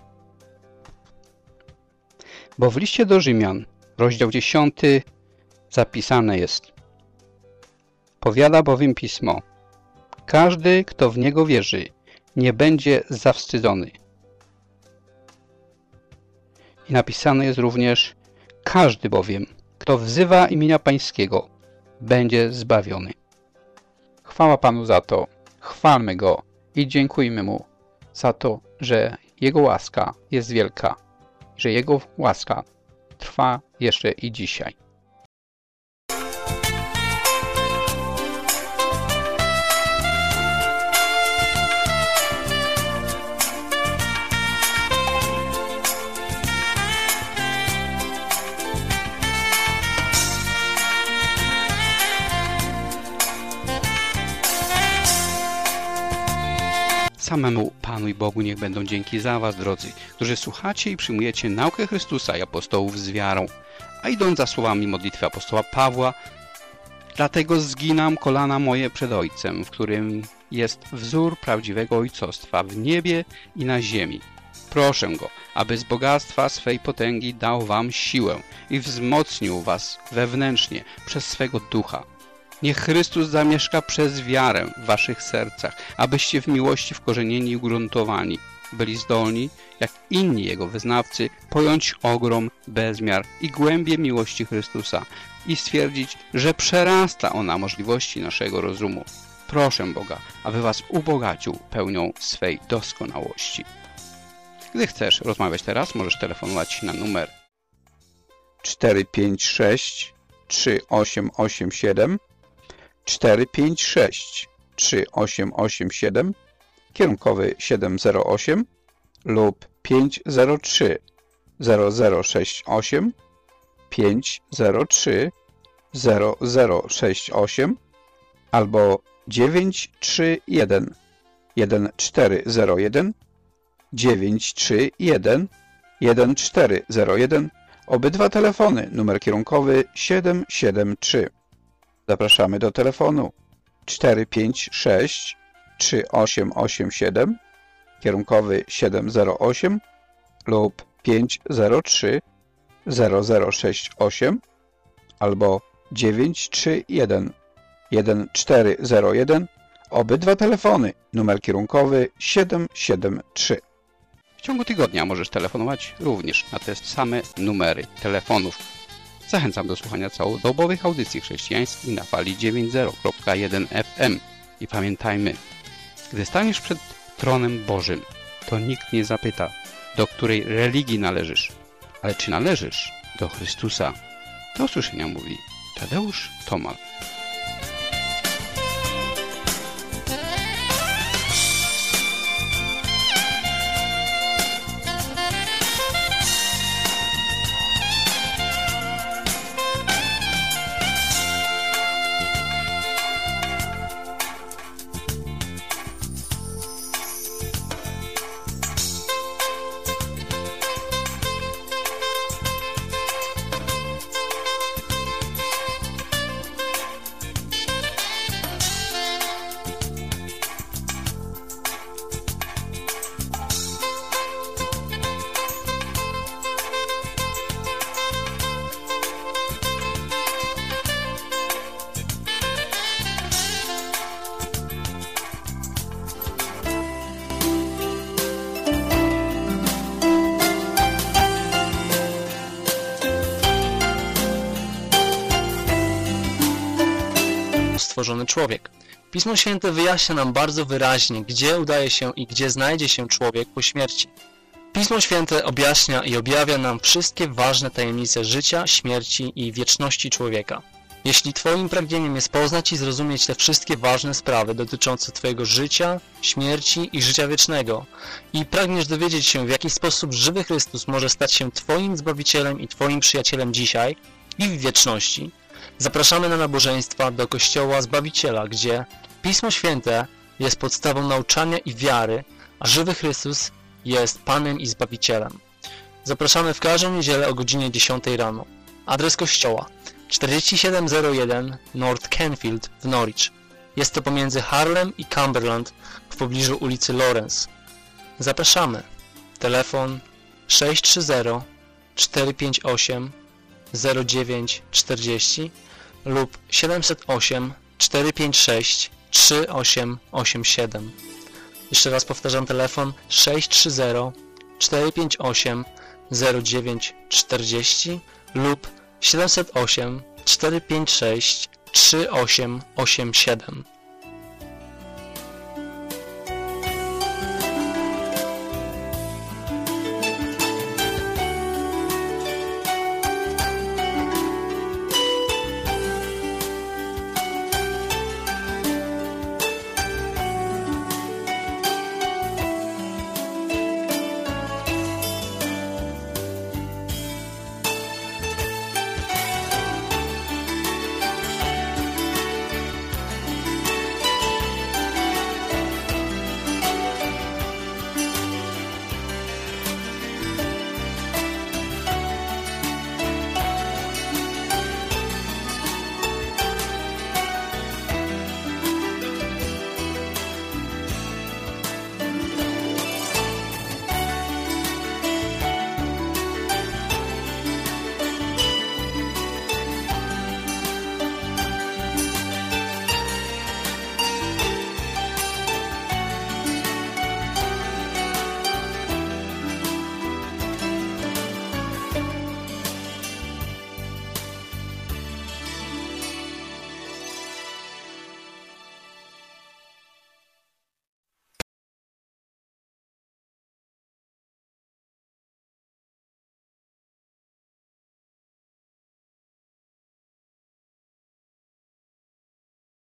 Bo w liście do Rzymian, rozdział 10, zapisane jest: powiada bowiem Pismo: każdy, kto w Niego wierzy, nie będzie zawstydzony. I napisane jest również: każdy bowiem, kto wzywa imienia Pańskiego, będzie zbawiony. Chwała Panu za to, chwalmy Go i dziękujmy Mu za to, że Jego łaska jest wielka, że Jego łaska trwa jeszcze i dzisiaj. Samemu Panu i Bogu niech będą dzięki za Was, drodzy, którzy słuchacie i przyjmujecie naukę Chrystusa i apostołów z wiarą, a idąc za słowami modlitwy apostoła Pawła: dlatego zginam kolana moje przed Ojcem, w którym jest wzór prawdziwego ojcostwa w niebie i na ziemi. Proszę Go, aby z bogactwa swej potęgi dał Wam siłę i wzmocnił Was wewnętrznie przez swego Ducha. Niech Chrystus zamieszka przez wiarę w Waszych sercach, abyście w miłości wkorzenieni i ugruntowani byli zdolni, jak inni Jego wyznawcy, pojąć ogrom, bezmiar i głębię miłości Chrystusa i stwierdzić, że przerasta ona możliwości naszego rozumu. Proszę Boga, aby Was ubogacił pełnią swej doskonałości. Gdy chcesz rozmawiać teraz, możesz telefonować na numer 456 3887 456 3887, kierunkowy 708 lub 503 0068 503 0068 albo 931 1401 931 1401. Obydwa telefony, numer kierunkowy 773. Zapraszamy do telefonu 456 3887, kierunkowy 708 lub 503 0068 albo 931 1401. Obydwa telefony, numer kierunkowy 773. W ciągu tygodnia możesz telefonować również na te same numery telefonów. Zachęcam do słuchania całodobowych audycji chrześcijańskich na fali 90.1 FM. I pamiętajmy, gdy staniesz przed tronem Bożym, to nikt nie zapyta, do której religii należysz, ale czy należysz do Chrystusa. Do usłyszenia, mówi Tadeusz Tomal. Stworzony człowiek. Pismo Święte wyjaśnia nam bardzo wyraźnie, gdzie udaje się i gdzie znajdzie się człowiek po śmierci. Pismo Święte objaśnia i objawia nam wszystkie ważne tajemnice życia, śmierci i wieczności człowieka. Jeśli Twoim pragnieniem jest poznać i zrozumieć te wszystkie ważne sprawy dotyczące Twojego życia, śmierci i życia wiecznego i pragniesz dowiedzieć się, w jaki sposób żywy Chrystus może stać się Twoim Zbawicielem i Twoim przyjacielem dzisiaj i w wieczności, zapraszamy na nabożeństwa do Kościoła Zbawiciela, gdzie Pismo Święte jest podstawą nauczania i wiary, a żywy Chrystus jest Panem i Zbawicielem. Zapraszamy w każdą niedzielę o godzinie 10 rano. Adres kościoła 4701 North Canfield w Norwich. Jest to pomiędzy Harlem i Cumberland w pobliżu ulicy Lawrence. Zapraszamy. Telefon 630 458 0940 lub 708 456 3887. Jeszcze raz powtarzam, telefon 630 458 0940 lub 708 456 3887.